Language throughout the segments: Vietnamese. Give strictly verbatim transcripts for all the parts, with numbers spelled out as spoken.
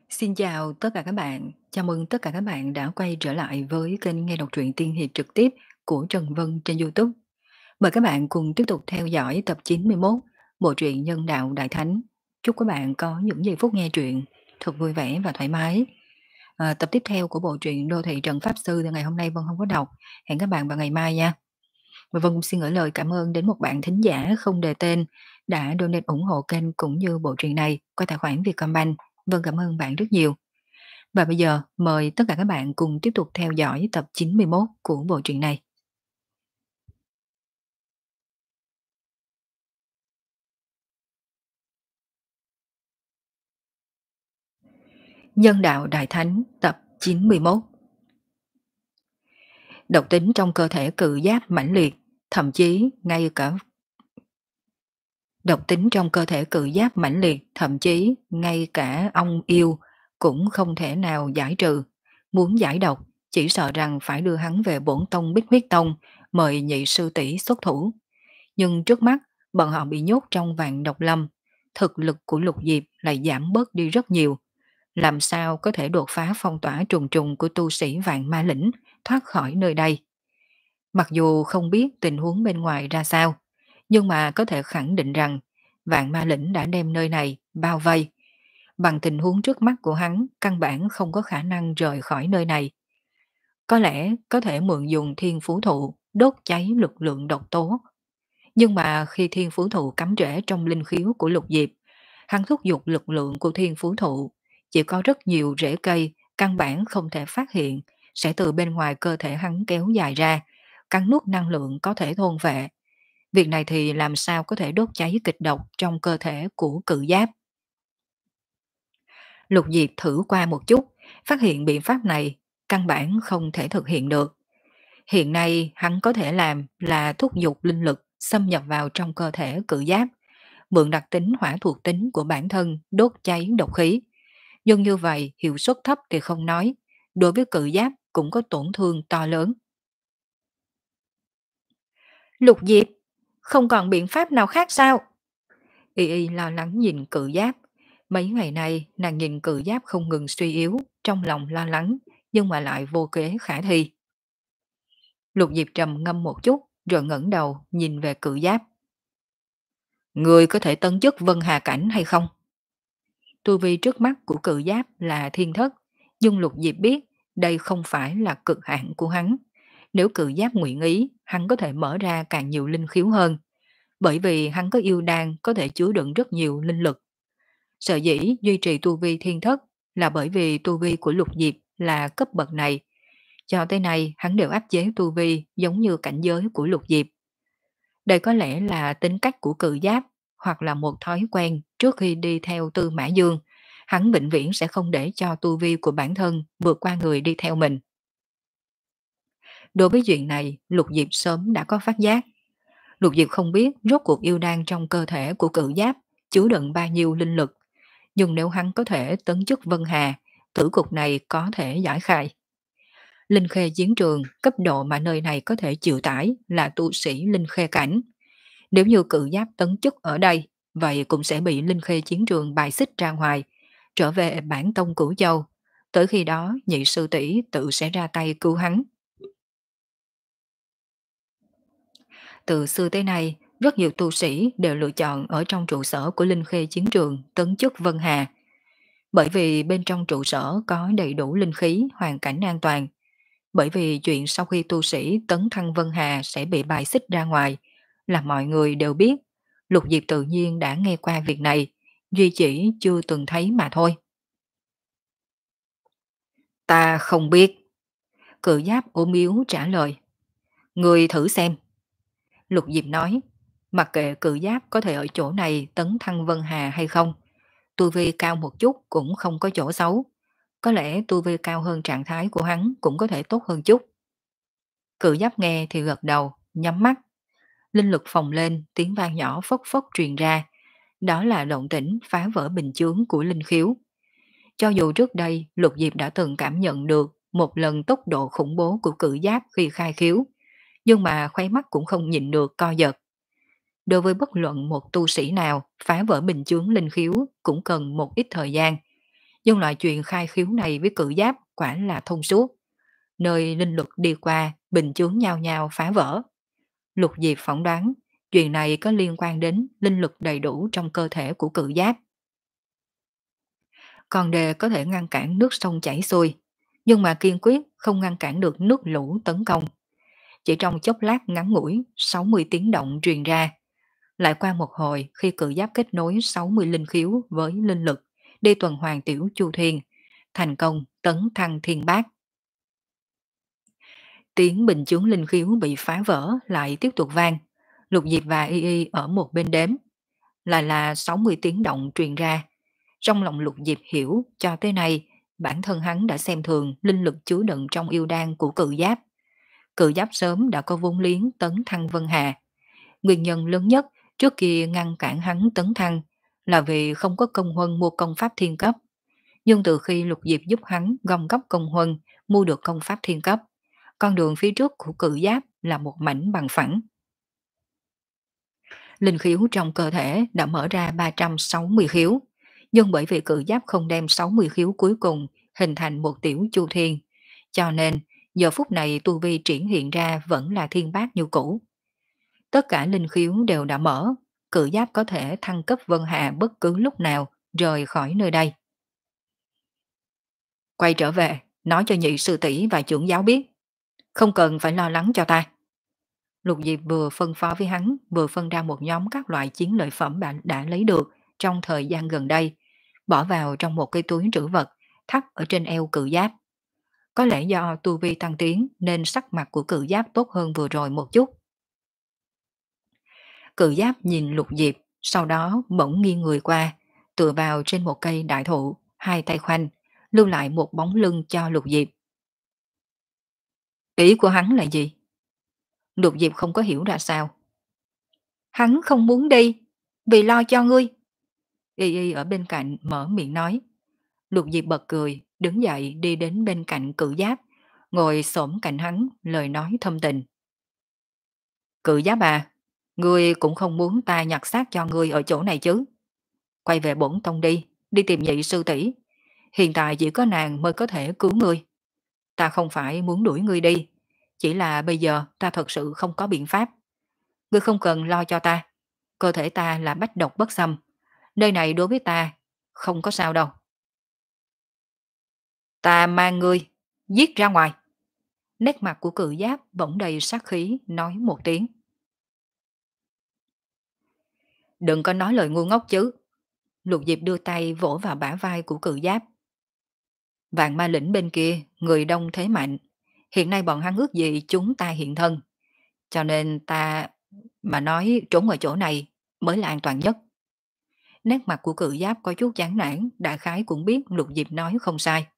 Xin chào tất cả các bạn, chào mừng tất cả các bạn đã quay trở lại với kênh nghe đọc truyện tiên hiệp trực tiếp của Trần Vân trên YouTube. Mời các bạn cùng tiếp tục theo dõi tập chín mươi mốt bộ truyện Nhân đạo Đại Thánh. Chúc các bạn có những giây phút nghe truyện thật vui vẻ và thoải mái. À, tập tiếp theo của bộ truyện Đô thị Trần Pháp Sư thì ngày hôm nay Vân không có đọc. Hẹn các bạn vào ngày mai nha. Và Vân cũng xin gửi lời cảm ơn đến một bạn thính giả không đề tên đã donate ủng hộ kênh cũng như bộ truyện này qua tài khoản Vietcombank. Vân cảm ơn bạn rất nhiều. Và bây giờ mời tất cả các bạn cùng tiếp tục theo dõi tập chín mươi mốt của bộ truyện này. Nhân đạo Đại Thánh tập chín mươi mốt. Độc tính trong cơ thể cự giáp mãnh liệt, thậm chí ngay cả độc tính trong cơ thể cự giáp mãnh liệt, thậm chí ngay cả ong yêu cũng không thể nào giải trừ. Muốn giải độc, chỉ sợ rằng phải đưa hắn về bổn tông Bích Huyết Tông, mời nhị sư tỷ xuất thủ. Nhưng trước mắt, bọn họ bị nhốt trong vạn độc lâm, thực lực của Lục Diệp lại giảm bớt đi rất nhiều. Làm sao có thể đột phá phong tỏa trùng trùng của tu sĩ vạn ma lĩnh, thoát khỏi nơi đây? Mặc dù không biết tình huống bên ngoài ra sao, nhưng mà có thể khẳng định rằng vạn ma lĩnh đã đem nơi này bao vây. Bằng tình huống trước mắt của hắn, căn bản không có khả năng rời khỏi nơi này. Có lẽ có thể mượn dùng thiên phú thụ đốt cháy lực lượng độc tố. Nhưng mà khi thiên phú thụ cắm rễ trong linh khiếu của Lục Diệp, hắn thúc giục lực lượng của thiên phú thụ, chỉ có rất nhiều rễ cây căn bản không thể phát hiện, sẽ từ bên ngoài cơ thể hắn kéo dài ra, cắn nuốt năng lượng có thể thôn vệ. Việc này thì làm sao có thể đốt cháy kịch độc trong cơ thể của cự giáp. Lục Diệp thử qua một chút, phát hiện biện pháp này căn bản không thể thực hiện được. Hiện nay hắn có thể làm là thúc giục linh lực xâm nhập vào trong cơ thể cự giáp, mượn đặc tính hỏa thuộc tính của bản thân đốt cháy độc khí. Nhưng như vậy hiệu suất thấp thì không nói, đối với cự giáp cũng có tổn thương to lớn. Lục Diệp, không còn biện pháp nào khác sao? Y Y lo lắng nhìn cự giáp. Mấy ngày nay nàng nhìn cự giáp không ngừng suy yếu, trong lòng lo lắng, nhưng mà lại vô kế khả thi. Lục Diệp trầm ngâm một chút, rồi ngẩng đầu nhìn về cự giáp. Người có thể tấn chức Vân Hà Cảnh hay không? Tu vi trước mắt của cự giáp là thiên thất, nhưng Lục Diệp biết đây không phải là cực hạn của hắn. Nếu cự giáp nguyện ý, hắn có thể mở ra càng nhiều linh khiếu hơn, bởi vì hắn có yêu đan có thể chứa đựng rất nhiều linh lực. Sở dĩ duy trì tu vi thiên thất là bởi vì tu vi của Lục Diệp là cấp bậc này. Cho tới nay hắn đều áp chế tu vi giống như cảnh giới của Lục Diệp. Đây có lẽ là tính cách của cự giáp, hoặc là một thói quen trước khi đi theo Tư Mã Dương. Hắn vĩnh viễn sẽ không để cho tu vi của bản thân vượt qua người đi theo mình. Đối với chuyện này, Lục Diệp sớm đã có phát giác. Lục Diệp không biết rốt cuộc yêu đan trong cơ thể của cự giáp chứa đựng bao nhiêu linh lực. Nhưng nếu hắn có thể tấn chức Vân Hà, tử cục này có thể giải khai. Linh khê chiến trường, cấp độ mà nơi này có thể chịu tải là tu sĩ linh khê cảnh. Nếu như cự giáp tấn chức ở đây, vậy cũng sẽ bị linh khê chiến trường bài xích ra ngoài, trở về bản tông Cửu Châu. Tới khi đó, nhị sư tỷ tự sẽ ra tay cứu hắn. Từ xưa tới nay, rất nhiều tu sĩ đều lựa chọn ở trong trụ sở của linh khê chiến trường tấn chức Vân Hà. Bởi vì bên trong trụ sở có đầy đủ linh khí, hoàn cảnh an toàn. Bởi vì chuyện sau khi tu sĩ tấn thăng Vân Hà sẽ bị bài xích ra ngoài, là mọi người đều biết. Lục Diệp tự nhiên đã nghe qua việc này, duy chỉ chưa từng thấy mà thôi. Ta không biết. Cự giáp ốm yếu trả lời. Người thử xem. Lục Diệp nói, mặc kệ cự giáp có thể ở chỗ này tấn thăng Vân Hà hay không, tu vi cao một chút cũng không có chỗ xấu. Có lẽ tu vi cao hơn trạng thái của hắn cũng có thể tốt hơn chút. Cự giáp nghe thì gật đầu, nhắm mắt. Linh lực phồng lên, tiếng vang nhỏ phốc phốc truyền ra. Đó là động tĩnh phá vỡ bình chướng của linh khiếu. Cho dù trước đây Lục Diệp đã từng cảm nhận được một lần tốc độ khủng bố của cự giáp khi khai khiếu, nhưng mà khóe mắt cũng không nhịn được co giật. Đối với bất luận một tu sĩ nào, phá vỡ bình chướng linh khiếu cũng cần một ít thời gian. Nhưng loại chuyện khai khiếu này với cự giáp quả là thông suốt. Nơi linh lực đi qua, bình chướng nhau nhau phá vỡ. Lục Diệp phỏng đoán, chuyện này có liên quan đến linh lực đầy đủ trong cơ thể của cự giáp. Con đê có thể ngăn cản nước sông chảy xuôi, nhưng mà kiên quyết không ngăn cản được nước lũ tấn công. Chỉ trong chốc lát ngắn ngủi, sáu mươi tiếng động truyền ra. Lại qua một hồi khi cự giáp kết nối sáu mươi linh khiếu với linh lực, đi tuần hoàn tiểu chu thiên, thành công tấn thăng thiên bát. Tiếng bình chướng linh khiếu bị phá vỡ lại tiếp tục vang. Lục Diệp và Y Y ở một bên đếm. Lại là sáu mươi tiếng động truyền ra. Trong lòng Lục Diệp hiểu cho tới nay, bản thân hắn đã xem thường linh lực chứa đựng trong yêu đan của cự giáp. Cự giáp sớm đã có vốn liếng tấn thăng Vân Hà. Nguyên nhân lớn nhất trước kia ngăn cản hắn tấn thăng là vì không có công huân mua công pháp thiên cấp. Nhưng từ khi Lục Diệp giúp hắn gom góp công huân mua được công pháp thiên cấp, con đường phía trước của cự giáp là một mảnh bằng phẳng. Linh khiếu trong cơ thể đã mở ra ba trăm sáu mươi khiếu, nhưng bởi vì cự giáp không đem sáu mươi khiếu cuối cùng hình thành một tiểu chu thiên, cho nên giờ phút này tu vi triển hiện ra vẫn là thiên bát như cũ. Tất cả linh khiếu đều đã mở, cự giáp có thể thăng cấp Vân Hà bất cứ lúc nào rời khỏi nơi đây. Quay trở về, nói cho nhị sư tỷ và trưởng giáo biết, không cần phải lo lắng cho ta. Lục Diệp vừa phân phó với hắn, vừa phân ra một nhóm các loại chiến lợi phẩm bạn đã lấy được trong thời gian gần đây, bỏ vào trong một cái túi trữ vật, thắt ở trên eo cự giáp. Có lẽ do tu vi tăng tiến nên sắc mặt của cự giáp tốt hơn vừa rồi một chút. Cự giáp nhìn Lục Diệp, sau đó bỗng nghiêng người qua, tựa vào trên một cây đại thụ, hai tay khoanh, lưu lại một bóng lưng cho Lục Diệp. Ý của hắn là gì? Lục Diệp không có hiểu ra sao. Hắn không muốn đi, vì lo cho ngươi. Y Y ở bên cạnh mở miệng nói. Lục Diệp bật cười, đứng dậy đi đến bên cạnh cự giáp, ngồi xổm cạnh hắn, lời nói thâm tình. Cự giáp à, ngươi cũng không muốn ta nhặt xác cho ngươi ở chỗ này chứ. Quay về bổn tông đi, đi tìm nhị sư tỷ. Hiện tại chỉ có nàng mới có thể cứu ngươi. Ta không phải muốn đuổi ngươi đi, chỉ là bây giờ ta thật sự không có biện pháp. Ngươi không cần lo cho ta, cơ thể ta là bách độc bất xâm. Nơi này đối với ta không có sao đâu. Ta mang ngươi, giết ra ngoài. Nét mặt của cự giáp bỗng đầy sát khí, nói một tiếng. Đừng có nói lời ngu ngốc chứ. Lục Diệp đưa tay vỗ vào bả vai của cự giáp. Vạn ma lĩnh bên kia, người đông thế mạnh. Hiện nay bọn hắn ước gì chúng ta hiện thân. Cho nên ta mà nói trốn ở chỗ này mới là an toàn nhất. Nét mặt của cự giáp có chút chán nản, đại khái cũng biết Lục Diệp nói không sai.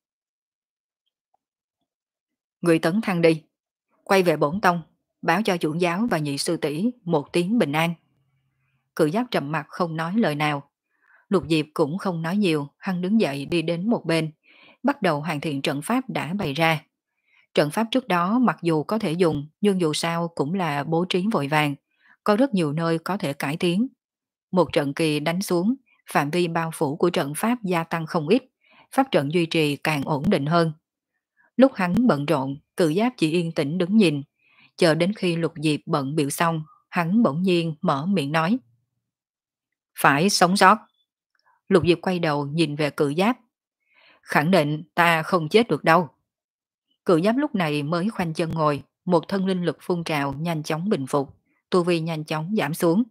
Người tấn thăng đi, quay về bổn tông, báo cho trưởng giáo và nhị sư tỷ một tiếng bình an. Cự giáp trầm mặt không nói lời nào. Lục Diệp cũng không nói nhiều, hắn đứng dậy đi đến một bên, bắt đầu hoàn thiện trận pháp đã bày ra. Trận pháp trước đó mặc dù có thể dùng, nhưng dù sao cũng là bố trí vội vàng, có rất nhiều nơi có thể cải tiến. Một trận kỳ đánh xuống, phạm vi bao phủ của trận pháp gia tăng không ít, pháp trận duy trì càng ổn định hơn. Lúc hắn bận rộn, cự giáp chỉ yên tĩnh đứng nhìn, chờ đến khi Lục Diệp bận biểu xong, hắn bỗng nhiên mở miệng nói. Phải sống sót. Lục Diệp quay đầu nhìn về cự giáp. Khẳng định ta không chết được đâu. Cự giáp lúc này mới khoanh chân ngồi, một thân linh lực phun trào nhanh chóng bình phục, tu vi nhanh chóng giảm xuống.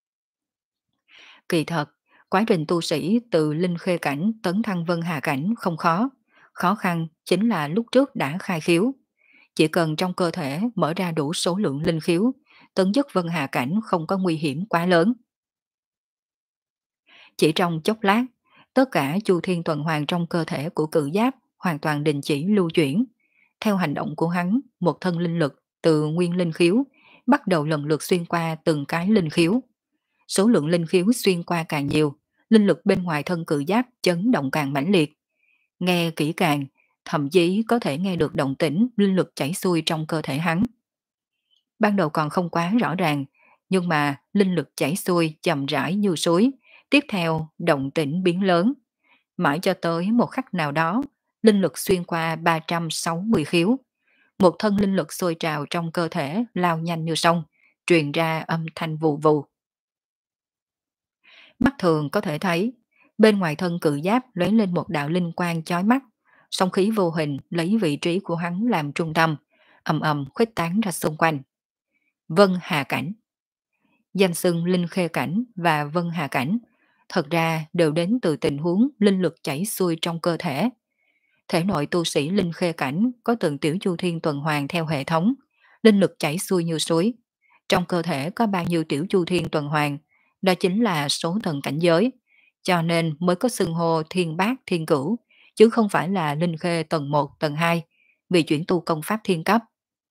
Kỳ thật, quá trình tu sĩ từ linh khê cảnh tấn thăng vân hà cảnh không khó. Khó khăn chính là lúc trước đã khai khiếu. Chỉ cần trong cơ thể mở ra đủ số lượng linh khiếu, tấn chức vân hà cảnh không có nguy hiểm quá lớn. Chỉ trong chốc lát, tất cả chu thiên tuần hoàn trong cơ thể của cự giáp hoàn toàn đình chỉ lưu chuyển. Theo hành động của hắn, một thân linh lực từ nguyên linh khiếu bắt đầu lần lượt xuyên qua từng cái linh khiếu. Số lượng linh khiếu xuyên qua càng nhiều, linh lực bên ngoài thân cự giáp chấn động càng mãnh liệt. Nghe kỹ càng, thậm chí có thể nghe được động tĩnh linh lực chảy xuôi trong cơ thể hắn. Ban đầu còn không quá rõ ràng, nhưng mà linh lực chảy xuôi chậm rãi như suối, tiếp theo động tĩnh biến lớn. Mãi cho tới một khắc nào đó, linh lực xuyên qua ba trăm sáu mươi khiếu. Một thân linh lực sôi trào trong cơ thể lao nhanh như sông, truyền ra âm thanh vù vù. Mắt thường có thể thấy, bên ngoài thân cự giáp lóe lên một đạo linh quang chói mắt, song khí vô hình lấy vị trí của hắn làm trung tâm, ầm ầm khuếch tán ra xung quanh. Vân Hà Cảnh. Danh xưng Linh Khê Cảnh và Vân Hà Cảnh thật ra đều đến từ tình huống linh lực chảy xuôi trong cơ thể. Thể nội tu sĩ Linh Khê Cảnh có từng tiểu chu thiên tuần hoàn theo hệ thống, linh lực chảy xuôi như suối. Trong cơ thể có bao nhiêu tiểu chu thiên tuần hoàn, đó chính là số tầng cảnh giới, cho nên mới có xưng hô thiên bát thiên cửu, chứ không phải là Linh Khê tầng một tầng hai, vì chuyển tu công pháp thiên cấp.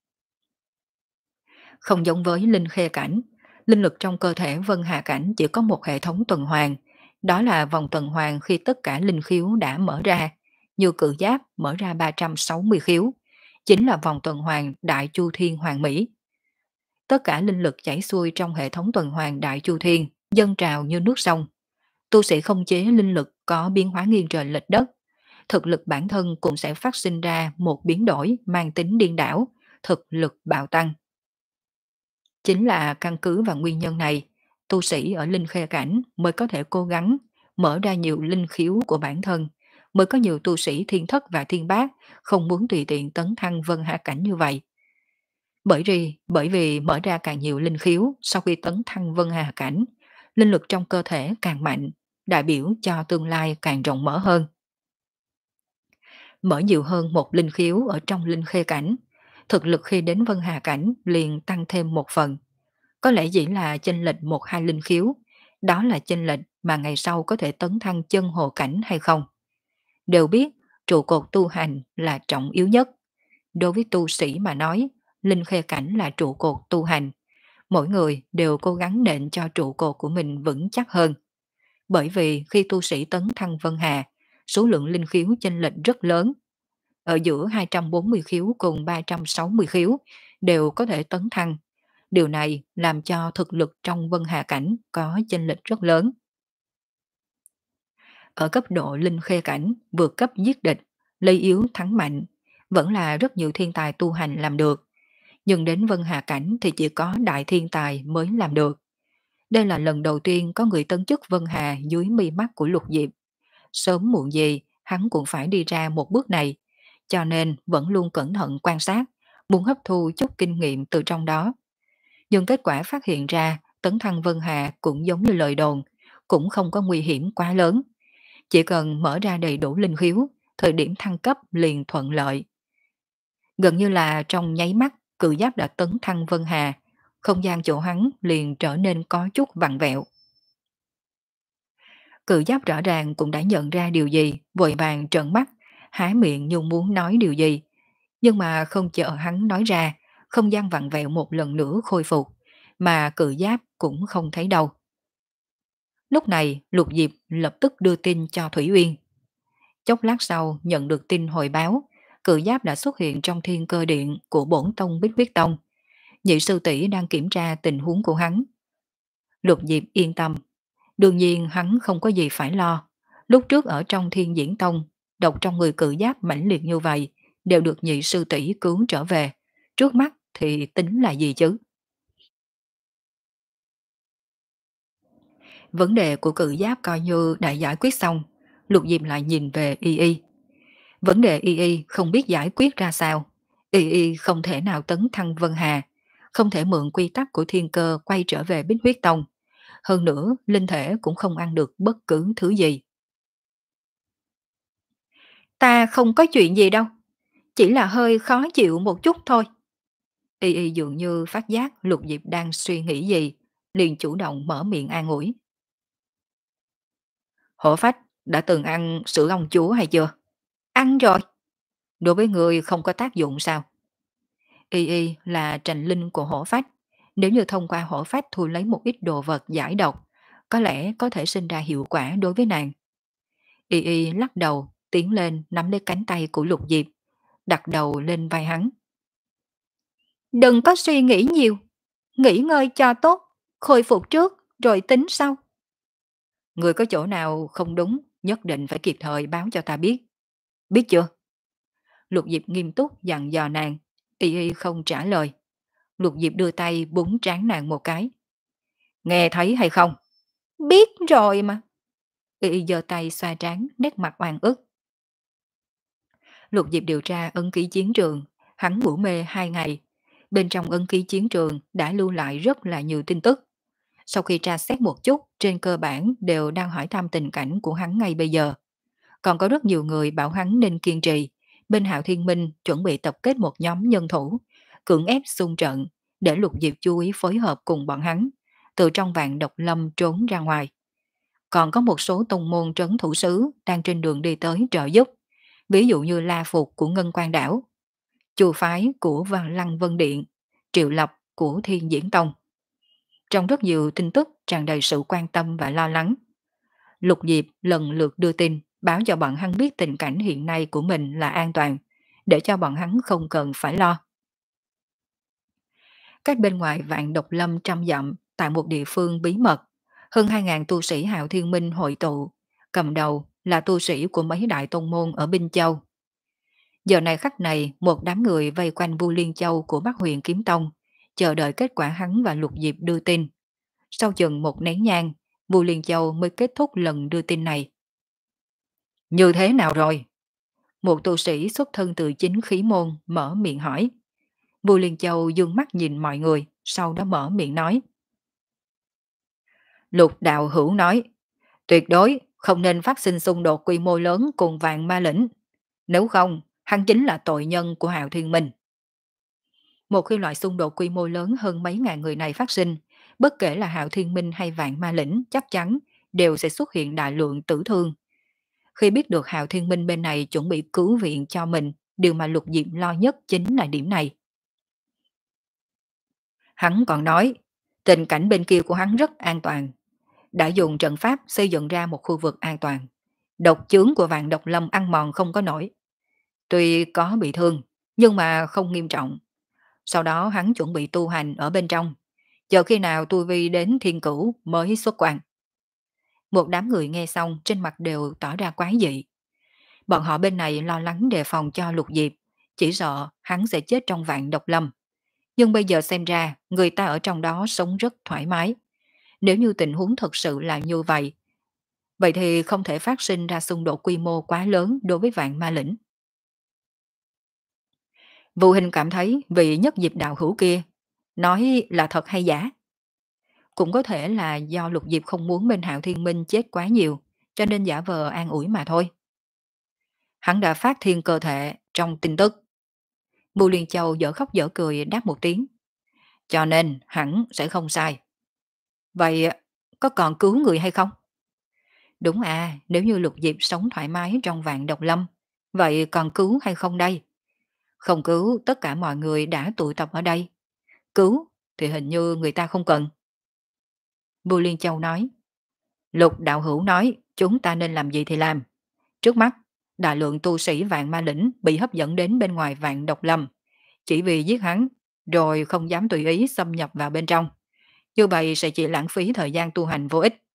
Không giống với Linh Khê Cảnh, linh lực trong cơ thể Vân Hà Cảnh chỉ có một hệ thống tuần hoàn, đó là vòng tuần hoàn khi tất cả linh khiếu đã mở ra, như cự giáp mở ra ba trăm sáu mươi khiếu, chính là vòng tuần hoàn Đại Chu Thiên Hoàng Mỹ. Tất cả linh lực chảy xuôi trong hệ thống tuần hoàn Đại Chu Thiên, dâng trào như nước sông. Tu sĩ không chế linh lực có biến hóa nghiêng trời lệch đất, thực lực bản thân cũng sẽ phát sinh ra một biến đổi mang tính điên đảo, thực lực bạo tăng. Chính là căn cứ vào nguyên nhân này, tu sĩ ở Linh Khê Cảnh mới có thể cố gắng mở ra nhiều linh khiếu của bản thân, mới có nhiều tu sĩ thiên thất và thiên bát không muốn tùy tiện tấn thăng Vân Hạ Cảnh như vậy. Bởi vì, bởi vì mở ra càng nhiều linh khiếu sau khi tấn thăng Vân Hà Cảnh, linh lực trong cơ thể càng mạnh, đại biểu cho tương lai càng rộng mở hơn. Mở nhiều hơn một linh khiếu ở trong Linh Khê Cảnh, thực lực khi đến Vân Hà Cảnh liền tăng thêm một phần. Có lẽ chỉ là chênh lệch một hai linh khiếu, đó là chênh lệch mà ngày sau có thể tấn thăng chân hồ cảnh hay không. Đều biết trụ cột tu hành là trọng yếu nhất. Đối với tu sĩ mà nói, Linh Khê Cảnh là trụ cột tu hành. Mỗi người đều cố gắng nện cho trụ cột của mình vững chắc hơn. Bởi vì khi tu sĩ tấn thăng Vân Hà, số lượng linh khiếu chênh lệch rất lớn. Ở giữa hai trăm bốn mươi khiếu cùng ba trăm sáu mươi khiếu đều có thể tấn thăng. Điều này làm cho thực lực trong Vân Hà Cảnh có chênh lệch rất lớn. Ở cấp độ Linh Khê Cảnh, vượt cấp giết địch, lấy yếu thắng mạnh, vẫn là rất nhiều thiên tài tu hành làm được. Nhưng đến Vân Hà Cảnh thì chỉ có đại thiên tài mới làm được. Đây là lần đầu tiên có người tấn chức Vân Hà dưới mi mắt của Lục Diệp. Sớm muộn gì, hắn cũng phải đi ra một bước này, cho nên vẫn luôn cẩn thận quan sát, muốn hấp thu chút kinh nghiệm từ trong đó. Nhưng kết quả phát hiện ra tấn thăng Vân Hà cũng giống như lời đồn, cũng không có nguy hiểm quá lớn. Chỉ cần mở ra đầy đủ linh khiếu, thời điểm thăng cấp liền thuận lợi. Gần như là trong nháy mắt, cự giáp đã tấn thăng Vân Hà, không gian chỗ hắn liền trở nên có chút vặn vẹo. Cự giáp rõ ràng cũng đã nhận ra điều gì, vội vàng trợn mắt, há miệng như muốn nói điều gì. Nhưng mà không chờ hắn nói ra, không gian vặn vẹo một lần nữa khôi phục, mà cự giáp cũng không thấy đâu. Lúc này Lục Diệp lập tức đưa tin cho Thủy Uyên. Chốc lát sau nhận được tin hồi báo, cự giáp đã xuất hiện trong thiên cơ điện của bổn tông Bích Huyết Tông. Nhị sư tỷ đang kiểm tra tình huống của hắn. Lục Diệp yên tâm, đương nhiên hắn không có gì phải lo. Lúc trước ở trong Thiên Diễn Tông, độc trong người cự giáp mãnh liệt như vậy, đều được nhị sư tỷ cứu trở về. Trước mắt thì tính là gì chứ? Vấn đề của cự giáp coi như đã giải quyết xong, Lục Diệp lại nhìn về Y Y. Vấn đề Y Y không biết giải quyết ra sao. Y Y không thể nào tấn thăng Vân Hà, không thể mượn quy tắc của thiên cơ quay trở về Bích Huyết Tông. Hơn nữa, linh thể cũng không ăn được bất cứ thứ gì. Ta không có chuyện gì đâu, chỉ là hơi khó chịu một chút thôi. Y Y dường như phát giác Lục Diệp đang suy nghĩ gì, liền chủ động mở miệng an ủi. Hổ phách đã từng ăn sữa ông chúa hay chưa? Ăn rồi. Đối với người không có tác dụng sao? Y Y là trành linh của hổ phách. Nếu như thông qua hổ phách thu lấy một ít đồ vật giải độc, có lẽ có thể sinh ra hiệu quả đối với nàng. Y Y lắc đầu, tiến lên nắm lấy cánh tay của Lục Diệp, đặt đầu lên vai hắn. Đừng có suy nghĩ nhiều, nghỉ ngơi cho tốt, khôi phục trước rồi tính sau. Người có chỗ nào không đúng nhất định phải kịp thời báo cho ta biết. Biết chưa? Lục Diệp nghiêm túc dặn dò nàng. Y y không trả lời. Lục Diệp đưa tay búng trán nàng một cái. Nghe thấy hay không? Biết rồi mà. Y y giơ tay xoa trán, nét mặt oan ức. Lục Diệp điều tra ấn ký chiến trường. Hắn ngủ mê hai ngày. Bên trong ấn ký chiến trường đã lưu lại rất là nhiều tin tức. Sau khi tra xét một chút, trên cơ bản đều đang hỏi thăm tình cảnh của hắn ngay bây giờ. Còn có rất nhiều người bảo hắn nên kiên trì. Bên Hạo Thiên Minh chuẩn bị tập kết một nhóm nhân thủ, cưỡng ép xung trận, để Lục Diệp chú ý phối hợp cùng bọn hắn, từ trong vạn độc lâm trốn ra ngoài. Còn có một số tông môn trấn thủ sứ đang trên đường đi tới trợ giúp, ví dụ như La Phục của Ngân Quan Đảo, Chùa Phái của Văn Lăng Vân Điện, Triệu Lập của Thiên Diễn Tông. Trong rất nhiều tin tức tràn đầy sự quan tâm và lo lắng. Lục Diệp lần lượt đưa tin, báo cho bọn hắn biết tình cảnh hiện nay của mình là an toàn, để cho bọn hắn không cần phải lo. Cách bên ngoài vạn độc lâm trăm dặm, tại một địa phương bí mật, hơn hai ngàn tu sĩ Hạo Thiên Minh hội tụ, cầm đầu là tu sĩ của mấy đại tông môn ở Binh Châu. Giờ này khắc này, một đám người vây quanh Vu Liên Châu của Bắc Huyền Kiếm Tông, chờ đợi kết quả hắn và Lục Diệp đưa tin. Sau chừng một nén nhang, Vu Liên Châu mới kết thúc lần đưa tin này. Như thế nào rồi? Một tu sĩ xuất thân từ chính khí môn mở miệng hỏi. Vu Liên Châu dương mắt nhìn mọi người, sau đó mở miệng nói. Lục đạo hữu nói, tuyệt đối không nên phát sinh xung đột quy mô lớn cùng vạn ma lĩnh. Nếu không, hắn chính là tội nhân của Hạo Thiên Minh. Một khi loại xung đột quy mô lớn hơn mấy ngàn người này phát sinh, bất kể là Hạo Thiên Minh hay vạn ma lĩnh, chắc chắn đều sẽ xuất hiện đại lượng tử thương. Khi biết được Hạo Thiên Minh bên này chuẩn bị cứu viện cho mình, điều mà Lục Diệp lo nhất chính là điểm này. Hắn còn nói, tình cảnh bên kia của hắn rất an toàn. Đã dùng trận pháp xây dựng ra một khu vực an toàn. Độc chướng của vạn độc lâm ăn mòn không có nổi. Tuy có bị thương, nhưng mà không nghiêm trọng. Sau đó hắn chuẩn bị tu hành ở bên trong. Chờ khi nào tu vi đến thiên cửu mới xuất quan. Một đám người nghe xong trên mặt đều tỏ ra quái dị. Bọn họ bên này lo lắng đề phòng cho Lục Diệp, chỉ sợ hắn sẽ chết trong vạn độc lâm. Nhưng bây giờ xem ra, người ta ở trong đó sống rất thoải mái. Nếu như tình huống thật sự là như vậy, vậy thì không thể phát sinh ra xung đột quy mô quá lớn đối với vạn ma lĩnh. Vô Hình cảm thấy vị nhất diệp đạo hữu kia nói là thật hay giả. Cũng có thể là do Lục Diệp không muốn bên Hạo Thiên Minh chết quá nhiều, cho nên giả vờ an ủi mà thôi. Hắn đã phát thiên cơ thể trong tin tức. Bưu Liên Châu dở khóc dở cười đáp một tiếng. Cho nên hẳn sẽ không sai. Vậy có còn cứu người hay không? Đúng à, nếu như Lục Diệp sống thoải mái trong vạn độc lâm, vậy còn cứu hay không đây? Không cứu, tất cả mọi người đã tụ tập ở đây. Cứu thì hình như người ta không cần. Bưu Liên Châu nói. Lục đạo hữu nói chúng ta nên làm gì thì làm. Trước mắt, đại lượng tu sĩ vạn ma lĩnh bị hấp dẫn đến bên ngoài vạn độc lâm. Chỉ vì giết hắn, rồi không dám tùy ý xâm nhập vào bên trong. Như vậy sẽ chỉ lãng phí thời gian tu hành vô ích.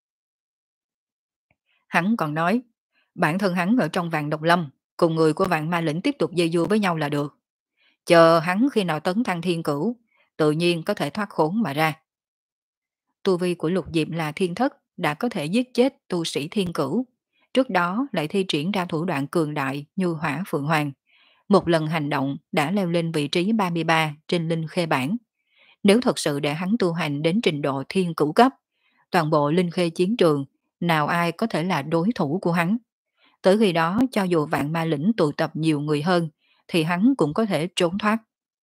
Hắn còn nói, bản thân hắn ở trong vạn độc lâm, cùng người của vạn ma lĩnh tiếp tục dây dưa với nhau là được. Chờ hắn khi nào tấn thăng thiên cửu, tự nhiên có thể thoát khốn mà ra. Tu vi của Lục Diệp là thiên thất, đã có thể giết chết tu sĩ thiên cửu. Trước đó lại thi triển ra thủ đoạn cường đại như hỏa phượng hoàng. Một lần hành động đã leo lên vị trí ba mươi ba trên linh khê bảng. Nếu thật sự để hắn tu hành đến trình độ thiên cửu cấp, toàn bộ linh khê chiến trường, nào ai có thể là đối thủ của hắn. Tới khi đó, cho dù vạn ma lĩnh tụ tập nhiều người hơn, thì hắn cũng có thể trốn thoát.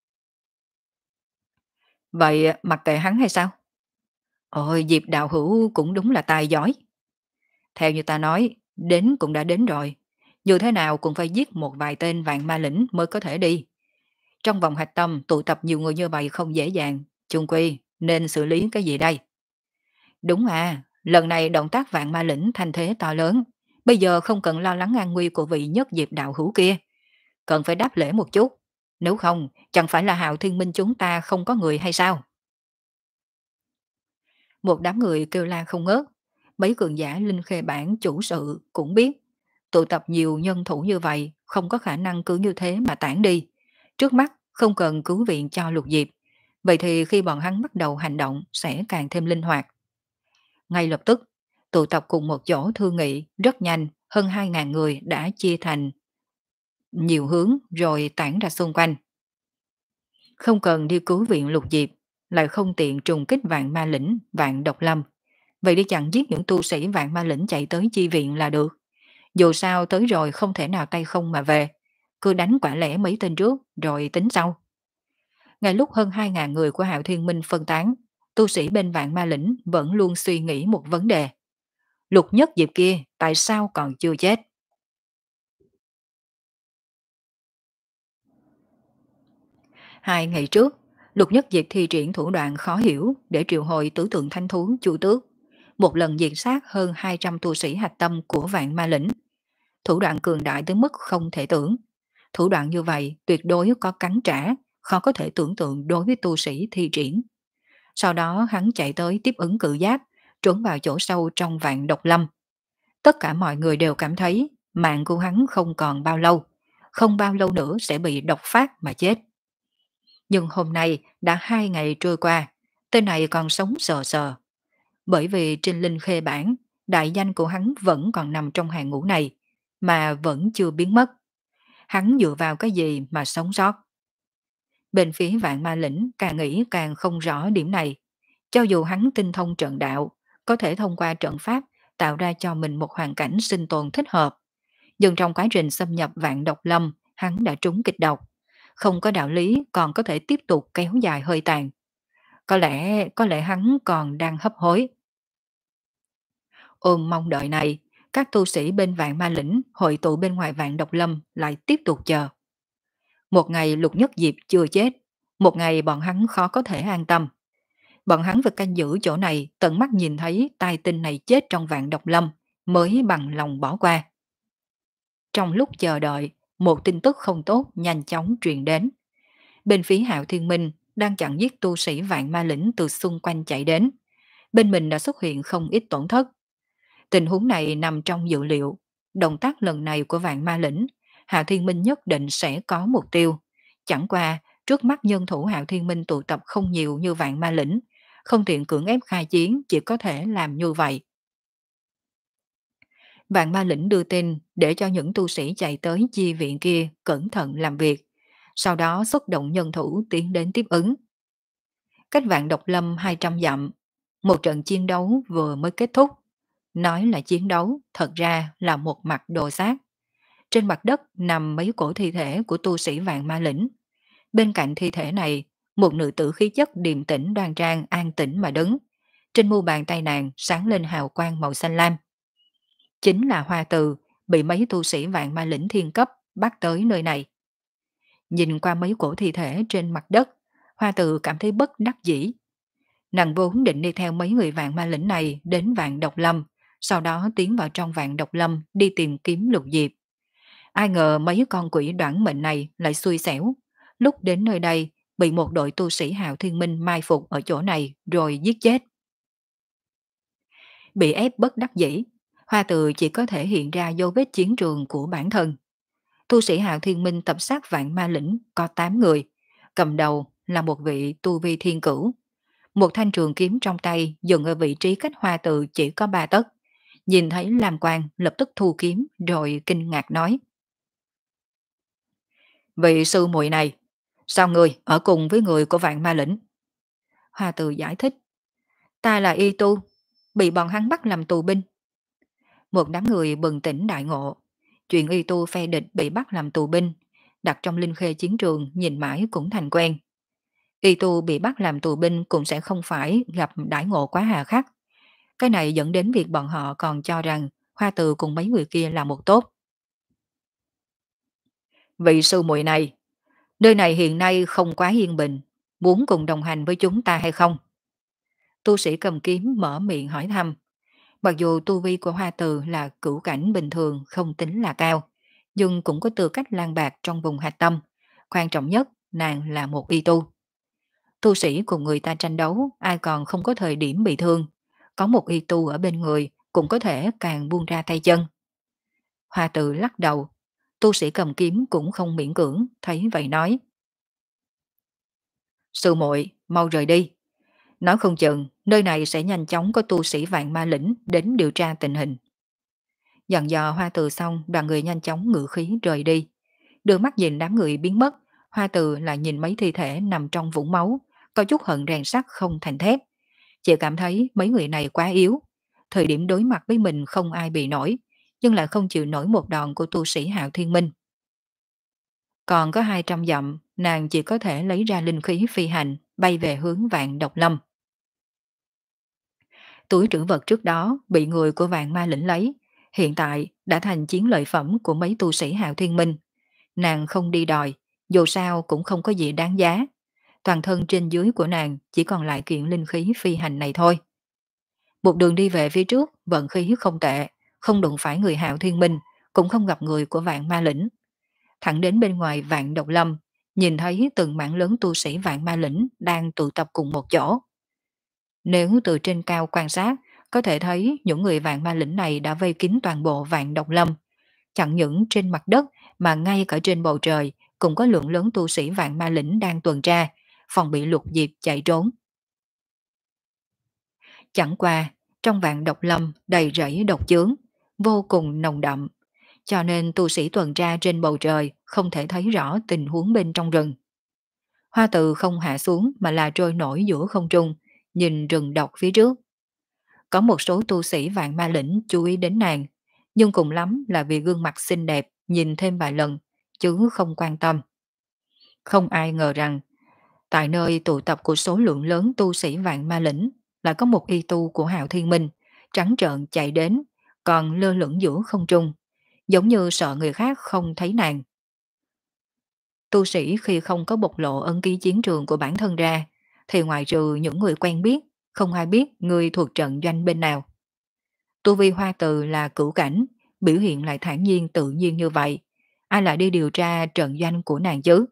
Vậy mặc kệ hắn hay sao? Ôi, Diệp đạo hữu cũng đúng là tài giỏi. Theo như ta nói, đến cũng đã đến rồi. Như thế nào cũng phải giết một vài tên vạn ma lĩnh mới có thể đi. Trong vòng hạch tâm tụ tập nhiều người như vậy không dễ dàng. Chung quy, nên xử lý cái gì đây? Đúng à, lần này động tác vạn ma lĩnh thành thế to lớn. Bây giờ không cần lo lắng an nguy của vị nhất diệp đạo hữu kia. Cần phải đáp lễ một chút. Nếu không, chẳng phải là Hạo Thiên Minh chúng ta không có người hay sao? Một đám người kêu la không ngớt. Mấy cường giả linh khê bản chủ sự cũng biết, tụ tập nhiều nhân thủ như vậy không có khả năng cứ như thế mà tản đi. Trước mắt không cần cứu viện cho Lục Diệp, vậy thì khi bọn hắn bắt đầu hành động sẽ càng thêm linh hoạt. Ngay lập tức, tụ tập cùng một chỗ thương nghị rất nhanh, hơn hai ngàn người đã chia thành nhiều hướng rồi tản ra xung quanh. Không cần đi cứu viện Lục Diệp, lại không tiện trùng kích vạn ma lĩnh, vạn độc lâm. Vậy đi chặn giết những tu sĩ vạn ma lĩnh chạy tới chi viện là được. Dù sao tới rồi không thể nào tay không mà về. Cứ đánh quả lẻ mấy tên trước rồi tính sau. Ngay lúc hơn hai ngàn người của Hạo Thiên Minh phân tán, tu sĩ bên vạn ma lĩnh vẫn luôn suy nghĩ một vấn đề. Lục Nhất Diệp kia tại sao còn chưa chết? Hai ngày trước, Lục Nhất Diệp thi triển thủ đoạn khó hiểu để triệu hồi tứ tượng thanh thú chu tước, một lần diệt sát hơn hai trăm tu sĩ hạch tâm của vạn ma lĩnh. Thủ đoạn cường đại tới mức không thể tưởng. Thủ đoạn như vậy tuyệt đối có cắn trả, khó có thể tưởng tượng đối với tu sĩ thi triển. Sau đó hắn chạy tới tiếp ứng cự giáp, trốn vào chỗ sâu trong vạn độc lâm. Tất cả mọi người đều cảm thấy mạng của hắn không còn bao lâu, không bao lâu nữa sẽ bị độc phát mà chết. Nhưng hôm nay đã hai ngày trôi qua, tên này còn sống sờ sờ. Bởi vì trên linh khê bản, đại danh của hắn vẫn còn nằm trong hàng ngũ này, mà vẫn chưa biến mất. Hắn dựa vào cái gì mà sống sót? Bên phía vạn ma lĩnh càng nghĩ càng không rõ điểm này. Cho dù hắn tinh thông trận đạo, có thể thông qua trận pháp tạo ra cho mình một hoàn cảnh sinh tồn thích hợp. Nhưng trong quá trình xâm nhập vạn độc lâm, hắn đã trúng kịch độc. Không có đạo lý còn có thể tiếp tục kéo dài hơi tàn. Có lẽ, có lẽ hắn còn đang hấp hối. Ôm mong đợi này, các tu sĩ bên vạn ma lĩnh hội tụ bên ngoài vạn độc lâm lại tiếp tục chờ. Một ngày Lục Nhất Diệp chưa chết, một ngày bọn hắn khó có thể an tâm. Bọn hắn phải canh giữ chỗ này tận mắt nhìn thấy tai tinh này chết trong vạn độc lâm mới bằng lòng bỏ qua. Trong lúc chờ đợi, một tin tức không tốt nhanh chóng truyền đến. Bên phía Hạo Thiên Minh đang chặn giết tu sĩ vạn ma lĩnh từ xung quanh chạy đến. Bên mình đã xuất hiện không ít tổn thất. Tình huống này nằm trong dự liệu. Động tác lần này của vạn ma lĩnh, Hạo Thiên Minh nhất định sẽ có mục tiêu. Chẳng qua, trước mắt nhân thủ Hạo Thiên Minh tụ tập không nhiều như vạn ma lĩnh. Không tiện cưỡng ép khai chiến, chỉ có thể làm như vậy. Vạn ma lĩnh đưa tin để cho những tu sĩ chạy tới chi viện kia cẩn thận làm việc. Sau đó xuất động nhân thủ tiến đến tiếp ứng. Cách vạn độc lâm hai trăm dặm, một trận chiến đấu vừa mới kết thúc. Nói là chiến đấu, thật ra là một mặt đồ xác. Trên mặt đất nằm mấy cổ thi thể của tu sĩ vạn ma lĩnh. Bên cạnh thi thể này, một nữ tử khí chất điềm tĩnh đoan trang an tĩnh mà đứng. Trên mu bàn tay nàng sáng lên hào quang màu xanh lam. Chính là Hoa Từ, bị mấy tu sĩ vạn ma lĩnh thiên cấp bắt tới nơi này. Nhìn qua mấy cổ thi thể trên mặt đất, Hoa Từ cảm thấy bất đắc dĩ. Nàng vốn định đi theo mấy người vạn ma lĩnh này đến vạn độc lâm, sau đó tiến vào trong vạn độc lâm đi tìm kiếm Lục Diệp. Ai ngờ mấy con quỷ đoản mệnh này lại xui xẻo. Lúc đến nơi đây, bị một đội tu sĩ Hạo Thiên Minh mai phục ở chỗ này rồi giết chết. Bị ép bất đắc dĩ, Hoa Từ chỉ có thể hiện ra dấu vết chiến trường của bản thân. Tu sĩ Hạo Thiên Minh tập sát vạn ma lĩnh có tám người, cầm đầu là một vị tu vi thiên cửu. Một thanh trường kiếm trong tay dừng ở vị trí cách Hoa Từ chỉ có ba tấc. Nhìn thấy Lam Quang lập tức thu kiếm rồi kinh ngạc nói. Vị sư muội này, sao người ở cùng với người của vạn ma lĩnh? Hoa Từ giải thích. Ta là y tu, bị bọn hắn bắt làm tù binh. Một đám người bừng tỉnh đại ngộ. Chuyện y tu phe địch bị bắt làm tù binh, đặt trong linh khê chiến trường nhìn mãi cũng thành quen. Y tu bị bắt làm tù binh cũng sẽ không phải gặp đãi ngộ quá hà khắc. Cái này dẫn đến việc bọn họ còn cho rằng Hoa Từ cùng mấy người kia là một tốt. Vị sư muội này, nơi này hiện nay không quá yên bình, muốn cùng đồng hành với chúng ta hay không? Tu sĩ cầm kiếm mở miệng hỏi thăm. Mặc dù tu vi của Hoa Từ là cửu cảnh bình thường không tính là cao, nhưng cũng có tư cách lang bạc trong vùng hạch tâm. Quan trọng nhất, nàng là một y tu. Tu sĩ cùng người ta tranh đấu, ai còn không có thời điểm bị thương. Có một y tu ở bên người, cũng có thể càng buông ra tay chân. Hoa Từ lắc đầu, tu sĩ cầm kiếm cũng không miễn cưỡng, thấy vậy nói. Sư muội mau rời đi. Nói không chừng, nơi này sẽ nhanh chóng có tu sĩ vạn ma lĩnh đến điều tra tình hình. Dặn dò Hoa Từ xong, đoàn người nhanh chóng ngự khí rời đi. Đưa mắt nhìn đám người biến mất, Hoa Từ lại nhìn mấy thi thể nằm trong vũng máu, có chút hận rèn sắt không thành thép. Chị cảm thấy mấy người này quá yếu. Thời điểm đối mặt với mình không ai bị nổi, nhưng lại không chịu nổi một đòn của tu sĩ Hạo Thiên Minh. Còn có hai trăm dặm, nàng chỉ có thể lấy ra linh khí phi hành, bay về hướng Vạn Độc Lâm. Túi trữ vật trước đó bị người của Vạn Ma lĩnh lấy, hiện tại đã thành chiến lợi phẩm của mấy tu sĩ Hạo Thiên Minh. Nàng không đi đòi, dù sao cũng không có gì đáng giá. Toàn thân trên dưới của nàng chỉ còn lại kiện linh khí phi hành này thôi. Một đường đi về phía trước, vận khí không tệ, không đụng phải người Hạo Thiên Minh, cũng không gặp người của Vạn Ma lĩnh. Thẳng đến bên ngoài Vạn Độc Lâm, nhìn thấy từng mảng lớn tu sĩ Vạn Ma lĩnh đang tụ tập cùng một chỗ. Nếu từ trên cao quan sát, có thể thấy những người Vạn Ma lĩnh này đã vây kín toàn bộ Vạn Độc Lâm. Chẳng những trên mặt đất mà ngay cả trên bầu trời cũng có lượng lớn tu sĩ Vạn Ma lĩnh đang tuần tra, phòng bị Lục Diệp chạy trốn. Chẳng qua, trong Vạn Độc Lâm đầy rẫy độc chướng, vô cùng nồng đậm, cho nên tu sĩ tuần tra trên bầu trời không thể thấy rõ tình huống bên trong rừng. Hoa Từ không hạ xuống mà là trôi nổi giữa không trung, nhìn rừng độc phía trước. Có một số tu sĩ Vạn Ma lĩnh chú ý đến nàng, nhưng cùng lắm là vì gương mặt xinh đẹp nhìn thêm vài lần, chứ không quan tâm. Không ai ngờ rằng, tại nơi tụ tập của số lượng lớn tu sĩ Vạn Ma lĩnh, lại có một y tu của Hạo Thiên Minh, trắng trợn chạy đến, còn lơ lửng giữa không trung, giống như sợ người khác không thấy nàng. Tu sĩ khi không có bộc lộ ấn ký chiến trường của bản thân ra, thì ngoài trừ những người quen biết, không ai biết người thuộc trận doanh bên nào. Tu vi Hoa Từ là cửu cảnh, biểu hiện lại thản nhiên tự nhiên như vậy. Ai lại đi điều tra trận doanh của nàng chứ?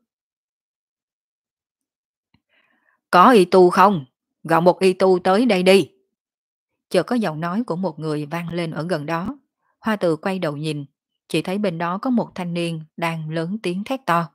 Có y tu không? Gọi một y tu tới đây đi. Chợt có giọng nói của một người vang lên ở gần đó. Hoa Từ quay đầu nhìn, chỉ thấy bên đó có một thanh niên đang lớn tiếng thét to.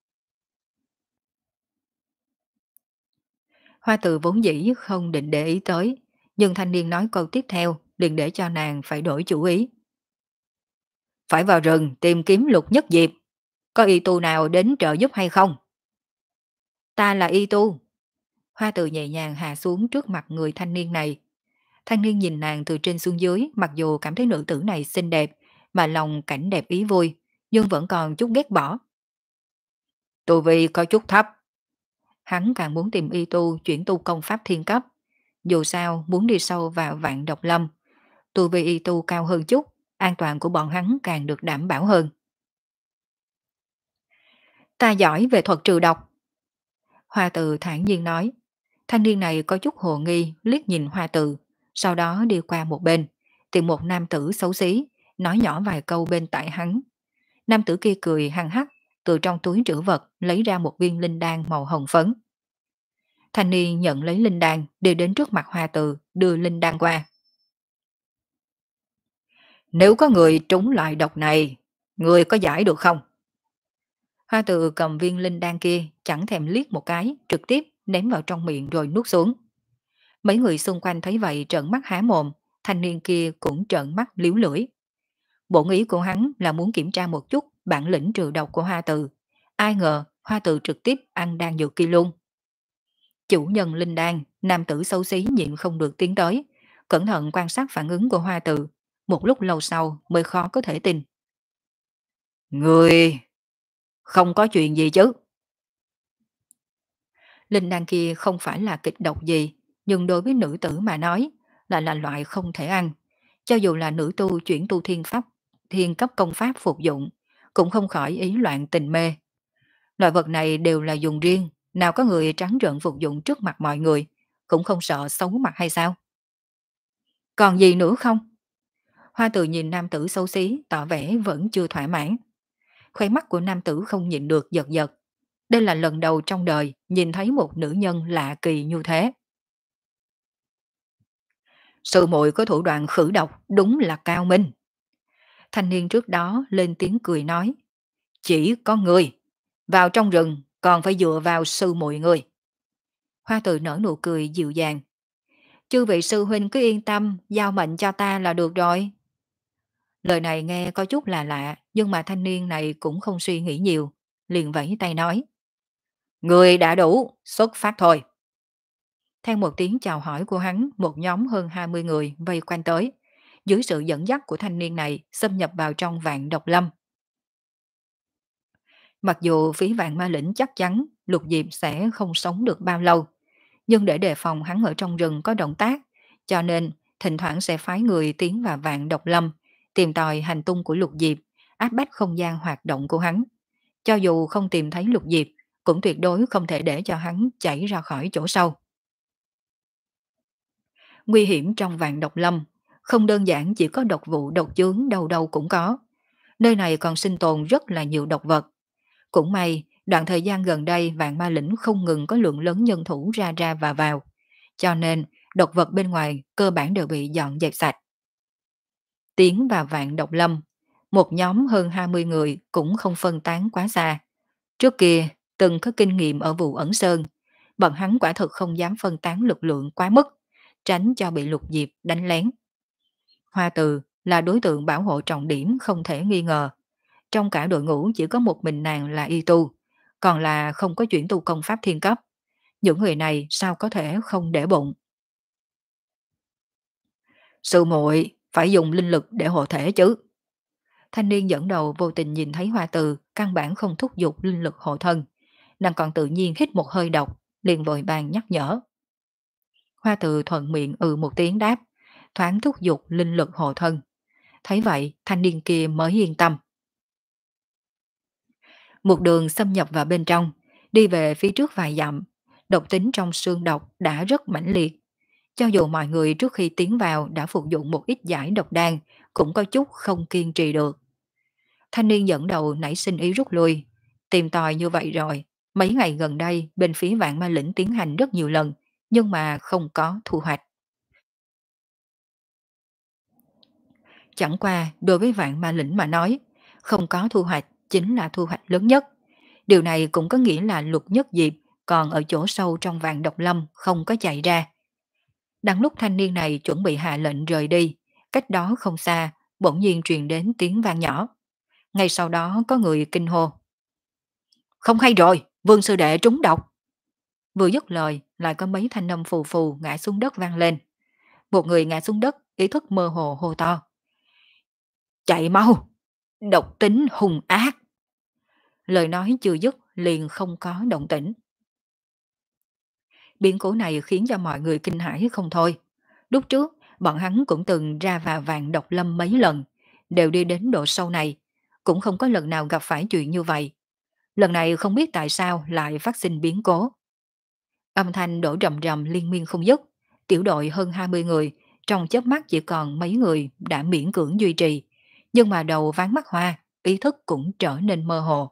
Hoa Từ vốn dĩ không định để ý tới, nhưng thanh niên nói câu tiếp theo liền để cho nàng phải đổi chủ ý. Phải vào rừng tìm kiếm Lục Nhất Diệp. Có y tu nào đến trợ giúp hay không? Ta là y tu. Hoa Từ nhẹ nhàng hạ xuống trước mặt người thanh niên này. Thanh niên nhìn nàng từ trên xuống dưới, mặc dù cảm thấy nữ tử này xinh đẹp, mà lòng cảnh đẹp ý vui, nhưng vẫn còn chút ghét bỏ. Tu vi có chút thấp. Hắn càng muốn tìm y tu chuyển tu công pháp thiên cấp. Dù sao muốn đi sâu vào Vạn Độc Lâm, tu vi y tu cao hơn chút, an toàn của bọn hắn càng được đảm bảo hơn. Ta giỏi về thuật trừ độc. Hoa Từ thản nhiên nói. Thanh niên này có chút hồ nghi liếc nhìn Hoa Từ, sau đó đi qua một bên, tìm một nam tử xấu xí, nói nhỏ vài câu bên tại hắn. Nam tử kia cười hăng hắc, từ trong túi trữ vật lấy ra một viên linh đan màu hồng phấn. Thanh niên nhận lấy linh đan, đi đến trước mặt Hoa Từ, đưa linh đan qua. Nếu có người trúng loại độc này, người có giải được không? Hoa Từ cầm viên linh đan kia, chẳng thèm liếc một cái, trực tiếp ném vào trong miệng rồi nuốt xuống. Mấy người xung quanh thấy vậy trợn mắt há mồm, thanh niên kia cũng trợn mắt liếu lưỡi. Bổn ý của hắn là muốn kiểm tra một chút bản lĩnh trừ độc của Hoa Từ. Ai ngờ Hoa Từ trực tiếp ăn đan dược kia luôn. Chủ nhân linh đan, nam tử xấu xí nhịn không được tiến tới, cẩn thận quan sát phản ứng của Hoa Từ. Một lúc lâu sau mới khó có thể tin. Người không có chuyện gì chứ? Linh đan kia không phải là kịch độc gì, nhưng đối với nữ tử mà nói là là loại không thể ăn. Cho dù là nữ tu chuyển tu thiên pháp, thiên cấp công pháp phục dụng, cũng không khỏi ý loạn tình mê. Loại vật này đều là dùng riêng, nào có người trắng trợn phục dụng trước mặt mọi người, cũng không sợ xấu mặt hay sao? Còn gì nữa không? Hoa Từ nhìn nam tử xấu xí, tỏ vẻ vẫn chưa thỏa mãn. Khóe mắt của nam tử không nhịn được giật giật. Đây là lần đầu trong đời nhìn thấy một nữ nhân lạ kỳ như thế. Sư muội có thủ đoạn khử độc đúng là cao minh. Thanh niên trước đó lên tiếng cười nói, chỉ có người, vào trong rừng còn phải dựa vào sư muội người. Hoa Từ nở nụ cười dịu dàng, chư vị sư huynh cứ yên tâm, giao mệnh cho ta là được rồi. Lời này nghe có chút là lạ, nhưng mà thanh niên này cũng không suy nghĩ nhiều, liền vẫy tay nói, người đã đủ, xuất phát thôi. Theo một tiếng chào hỏi của hắn, một nhóm hơn hai mươi người vây quanh tới. Dưới sự dẫn dắt của thanh niên này, xâm nhập vào trong vạn độc lâm. Mặc dù phí vạn ma lĩnh chắc chắn Lục Diệp sẽ không sống được bao lâu, nhưng để đề phòng hắn ở trong rừng có động tác, cho nên thỉnh thoảng sẽ phái người tiến vào vạn độc lâm, tìm tòi hành tung của Lục Diệp, áp bách không gian hoạt động của hắn. Cho dù không tìm thấy Lục Diệp, cũng tuyệt đối không thể để cho hắn chảy ra khỏi chỗ sâu. Nguy hiểm trong vạn độc lâm, không đơn giản chỉ có độc vụ độc chướng đâu đâu cũng có. Nơi này còn sinh tồn rất là nhiều độc vật. Cũng may, đoạn thời gian gần đây vạn ma lĩnh không ngừng có lượng lớn nhân thủ ra ra và vào. Cho nên, độc vật bên ngoài cơ bản đều bị dọn dẹp sạch. Tiến vào vạn độc lâm, một nhóm hơn hai mươi người cũng không phân tán quá xa. Trước kia, từng có kinh nghiệm ở vụ ẩn sơn, bọn hắn quả thực không dám phân tán lực lượng quá mức, tránh cho bị Lục Diệp đánh lén. Hoa Từ là đối tượng bảo hộ trọng điểm không thể nghi ngờ. Trong cả đội ngũ chỉ có một mình nàng là y tu, còn là không có chuyển tu công pháp thiên cấp. Những người này sao có thể không để bụng. Sư muội phải dùng linh lực để hộ thể chứ. Thanh niên dẫn đầu vô tình nhìn thấy Hoa Từ căn bản không thúc giục linh lực hộ thân. Nàng còn tự nhiên hít một hơi độc, liền vội vàng nhắc nhở. Hoa Từ thuận miệng ừ một tiếng đáp, thoáng thúc giục linh lực hộ thân. Thấy vậy, thanh niên kia mới yên tâm. Một đường xâm nhập vào bên trong, đi về phía trước vài dặm, độc tính trong xương độc đã rất mãnh liệt. Cho dù mọi người trước khi tiến vào đã phục dụng một ít giải độc đan, cũng có chút không kiên trì được. Thanh niên dẫn đầu nảy sinh ý rút lui. Tìm tòi như vậy rồi, mấy ngày gần đây bên phía vạn ma lĩnh tiến hành rất nhiều lần, nhưng mà không có thu hoạch. Chẳng qua đối với vạn ma lĩnh mà nói, không có thu hoạch chính là thu hoạch lớn nhất. Điều này cũng có nghĩa là Lục Nhất Diệp còn ở chỗ sâu trong vạn độc lâm không có chạy ra. Đang lúc thanh niên này chuẩn bị hạ lệnh rời đi, cách đó không xa, bỗng nhiên truyền đến tiếng vang nhỏ. Ngay sau đó có người kinh hô. Không hay rồi, Vương sư đệ trúng độc. Vừa dứt lời, lại có mấy thanh âm phù phù ngã xuống đất vang lên. Một người ngã xuống đất, ý thức mơ hồ hô to. Chạy mau! Độc tính hung ác! Lời nói chưa dứt liền không có động tĩnh. Biến cố này khiến cho mọi người kinh hãi không thôi. Lúc trước, bọn hắn cũng từng ra vào vạn độc lâm mấy lần, đều đi đến độ sâu này, cũng không có lần nào gặp phải chuyện như vậy. Lần này không biết tại sao lại phát sinh biến cố. Âm thanh đổ rầm rầm liên miên không dứt, tiểu đội hơn hai mươi người, trong chớp mắt chỉ còn mấy người đã miễn cưỡng duy trì, nhưng mà đầu ván mắt hoa, ý thức cũng trở nên mơ hồ.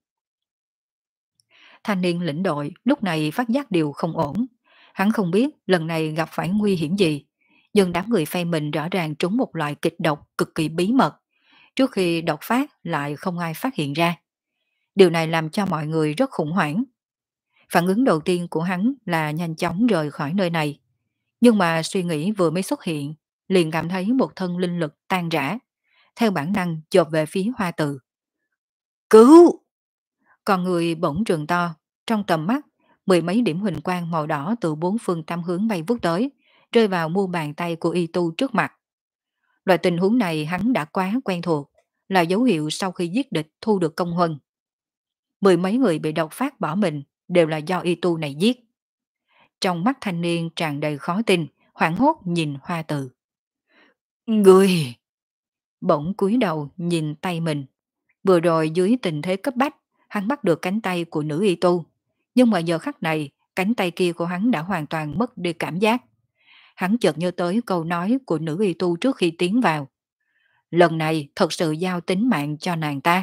Thanh niên lĩnh đội lúc này phát giác điều không ổn. Hắn không biết lần này gặp phải nguy hiểm gì, nhưng đám người phe mình rõ ràng trúng một loại kịch độc cực kỳ bí mật. Trước khi độc phát lại không ai phát hiện ra. Điều này làm cho mọi người rất khủng hoảng. Phản ứng đầu tiên của hắn là nhanh chóng rời khỏi nơi này. Nhưng mà suy nghĩ vừa mới xuất hiện, liền cảm thấy một thân linh lực tan rã. Theo bản năng chộp về phía Hoa Từ. Cứu! Còn người bỗng trường to, trong tầm mắt, mười mấy điểm huỳnh quang màu đỏ từ bốn phương tám hướng bay vút tới, rơi vào mu bàn tay của y tu trước mặt. Loại tình huống này hắn đã quá quen thuộc, là dấu hiệu sau khi giết địch thu được công huân. Mười mấy người bị độc phát bỏ mình đều là do y tu này giết. Trong mắt thanh niên tràn đầy khó tin, hoảng hốt nhìn Hoa Từ. Người! Bỗng cúi đầu nhìn tay mình. Vừa rồi dưới tình thế cấp bách, hắn bắt được cánh tay của nữ y tu. Nhưng mà giờ khắc này, cánh tay kia của hắn đã hoàn toàn mất đi cảm giác. Hắn chợt nhớ tới câu nói của nữ y tu trước khi tiến vào. Lần này thật sự giao tính mạng cho nàng ta.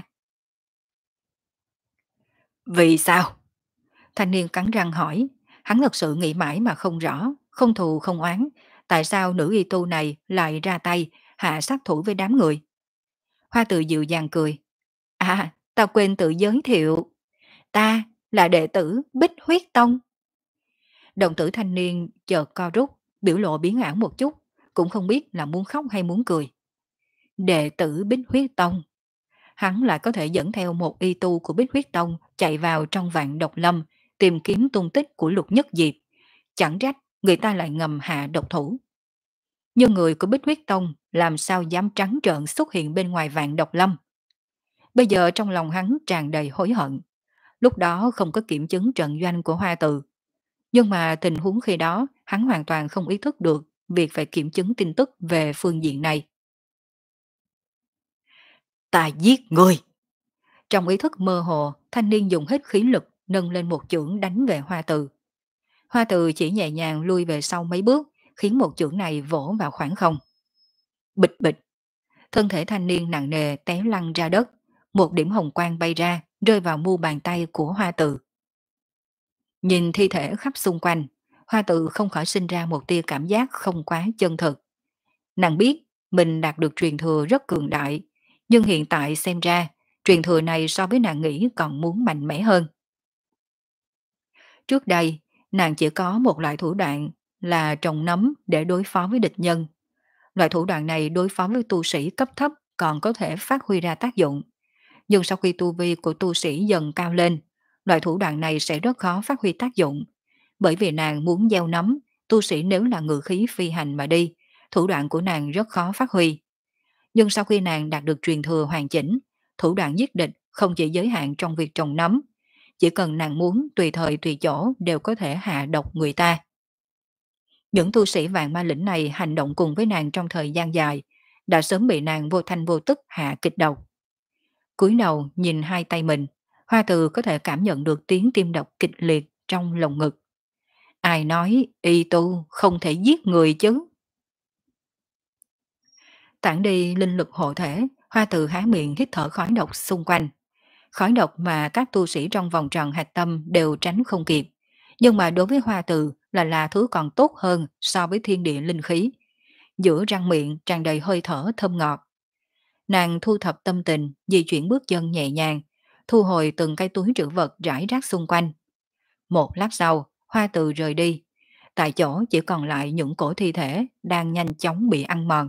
Vì sao? Thanh niên cắn răng hỏi. Hắn thật sự nghĩ mãi mà không rõ, không thù không oán. Tại sao nữ y tu này lại ra tay hạ sát thủ với đám người? Hoa Từ dịu dàng cười. À, ta quên tự giới thiệu. Ta là đệ tử Bích Huyết Tông. Đồng tử thanh niên chợt co rút, biểu lộ biến ảo một chút, cũng không biết là muốn khóc hay muốn cười. Đệ tử Bích Huyết Tông. Hắn lại có thể dẫn theo một y tu của Bích Huyết Tông chạy vào trong vạn độc lâm, tìm kiếm tung tích của Lục Nhất Diệp. Chẳng trách người ta lại ngầm hạ độc thủ. Nhưng người của Bích Huyết Tông làm sao dám trắng trợn xuất hiện bên ngoài vạn độc lâm. Bây giờ trong lòng hắn tràn đầy hối hận. Lúc đó không có kiểm chứng trận doanh của Hoa Từ. Nhưng mà tình huống khi đó hắn hoàn toàn không ý thức được việc phải kiểm chứng tin tức về phương diện này. Ta giết người! Trong ý thức mơ hồ, thanh niên dùng hết khí lực nâng lên một chưởng đánh về Hoa Từ. Hoa Từ chỉ nhẹ nhàng lui về sau mấy bước, khiến một chưởng này vỗ vào khoảng không. Bịch bịch, thân thể thanh niên nặng nề té lăn ra đất, một điểm hồng quang bay ra, rơi vào mu bàn tay của Hoa Từ. Nhìn thi thể khắp xung quanh, Hoa Từ không khỏi sinh ra một tia cảm giác không quá chân thực. Nàng biết mình đạt được truyền thừa rất cường đại, nhưng hiện tại xem ra, truyền thừa này so với nàng nghĩ còn muốn mạnh mẽ hơn. Trước đây, nàng chỉ có một loại thủ đoạn là trồng nấm để đối phó với địch nhân. Loại thủ đoạn này đối phó với tu sĩ cấp thấp còn có thể phát huy ra tác dụng. Nhưng sau khi tu vi của tu sĩ dần cao lên, loại thủ đoạn này sẽ rất khó phát huy tác dụng. Bởi vì nàng muốn gieo nấm, tu sĩ nếu là ngự khí phi hành mà đi, thủ đoạn của nàng rất khó phát huy. Nhưng sau khi nàng đạt được truyền thừa hoàn chỉnh, thủ đoạn giết địch không chỉ giới hạn trong việc trồng nấm. Chỉ cần nàng muốn tùy thời tùy chỗ đều có thể hạ độc người ta. Những tu sĩ vạn ma lĩnh này hành động cùng với nàng trong thời gian dài, đã sớm bị nàng vô thanh vô tức hạ kịch độc. Cúi đầu nhìn hai tay mình, Hoa Từ có thể cảm nhận được tiếng tim đập kịch liệt trong lồng ngực. Ai nói y tu không thể giết người chứ? Tản đi linh lực hộ thể, Hoa Từ há miệng hít thở khói độc xung quanh. Khói độc mà các tu sĩ trong vòng tròn hạch tâm đều tránh không kịp. Nhưng mà đối với Hoa Từ là là thứ còn tốt hơn so với thiên địa linh khí. Giữa răng miệng tràn đầy hơi thở thơm ngọt. Nàng thu thập tâm tình, di chuyển bước chân nhẹ nhàng, thu hồi từng cái túi trữ vật rải rác xung quanh. Một lát sau, Hoa Từ rời đi. Tại chỗ chỉ còn lại những cổ thi thể đang nhanh chóng bị ăn mòn.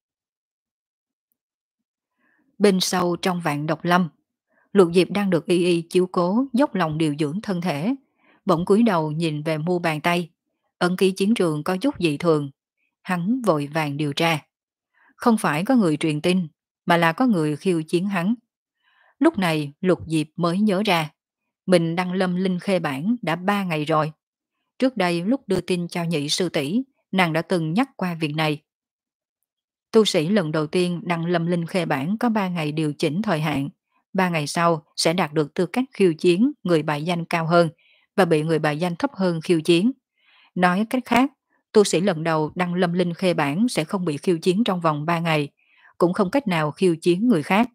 Bên sâu trong vạn độc lâm, Lục Diệp đang được y y chiếu cố dốc lòng điều dưỡng thân thể. Bỗng cúi đầu nhìn về mu bàn tay. Ấn ký chiến trường có chút dị thường. Hắn vội vàng điều tra. Không phải có người truyền tin, mà là có người khiêu chiến hắn. Lúc này Lục Diệp mới nhớ ra. Mình đăng lâm linh khê bản đã ba ngày rồi. Trước đây lúc đưa tin cho nhị sư tỷ, nàng đã từng nhắc qua việc này. Tu sĩ lần đầu tiên đăng lâm linh khê bản có ba ngày điều chỉnh thời hạn. Ba ngày sau sẽ đạt được tư cách khiêu chiến người bài danh cao hơn và bị người bài danh thấp hơn khiêu chiến. Nói cách khác, tu sĩ lần đầu đăng lâm linh khê bản sẽ không bị khiêu chiến trong vòng ba ngày, cũng không cách nào khiêu chiến người khác.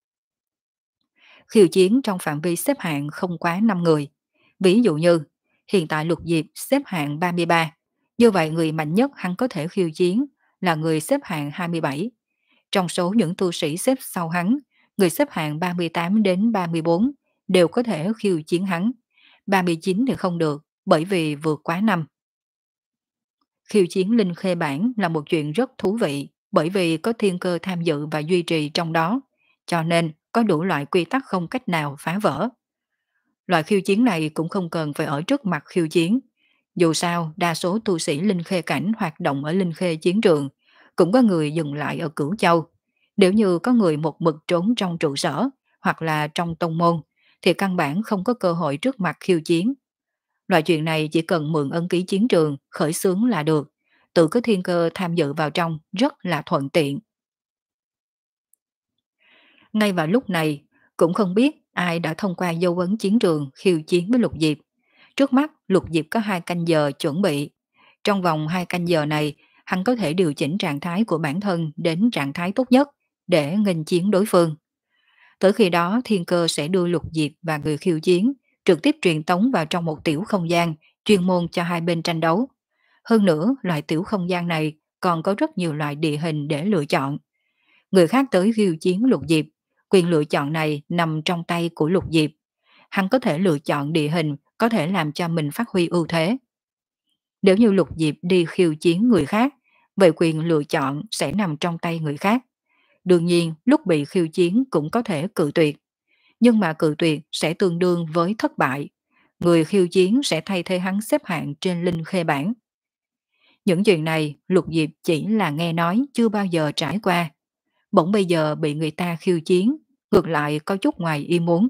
Khiêu chiến trong phạm vi xếp hạng không quá năm người. Ví dụ như, hiện tại Lục Diệp xếp hạng ba mươi ba, như vậy người mạnh nhất hắn có thể khiêu chiến là người xếp hạng hai mươi bảy. Trong số những tu sĩ xếp sau hắn, người xếp hạng ba mươi tám đến ba mươi bốn đều có thể khiêu chiến hắn. ba mươi chín thì không được, bởi vì vượt quá năm. Khiêu chiến linh khê bản là một chuyện rất thú vị, bởi vì có thiên cơ tham dự và duy trì trong đó, cho nên có đủ loại quy tắc không cách nào phá vỡ. Loại khiêu chiến này cũng không cần phải ở trước mặt khiêu chiến. Dù sao, đa số tu sĩ linh khê cảnh hoạt động ở linh khê chiến trường, cũng có người dừng lại ở Cửu Châu. Nếu như có người một mực trốn trong trụ sở hoặc là trong tông môn, thì căn bản không có cơ hội trước mặt khiêu chiến. Loại chuyện này chỉ cần mượn ấn ký chiến trường, khởi xướng là được. Tự có thiên cơ tham dự vào trong rất là thuận tiện. Ngay vào lúc này, cũng không biết ai đã thông qua dấu ấn chiến trường khiêu chiến với Lục Diệp. Trước mắt, Lục Diệp có hai canh giờ chuẩn bị. Trong vòng hai canh giờ này, hắn có thể điều chỉnh trạng thái của bản thân đến trạng thái tốt nhất để nghênh chiến đối phương. Tới khi đó, thiên cơ sẽ đưa Lục Diệp và người khiêu chiến trực tiếp truyền tống vào trong một tiểu không gian chuyên môn cho hai bên tranh đấu. Hơn nữa, loại tiểu không gian này còn có rất nhiều loại địa hình để lựa chọn. Người khác tới khiêu chiến Lục Diệp, quyền lựa chọn này nằm trong tay của Lục Diệp. Hắn có thể lựa chọn địa hình có thể làm cho mình phát huy ưu thế. Nếu như Lục Diệp đi khiêu chiến người khác, vậy quyền lựa chọn sẽ nằm trong tay người khác. Đương nhiên, lúc bị khiêu chiến cũng có thể cự tuyệt. Nhưng mà cự tuyệt sẽ tương đương với thất bại. Người khiêu chiến sẽ thay thế hắn xếp hạng trên linh khê bảng. Những chuyện này Lục Diệp chỉ là nghe nói, chưa bao giờ trải qua. Bỗng bây giờ bị người ta khiêu chiến, ngược lại có chút ngoài ý muốn.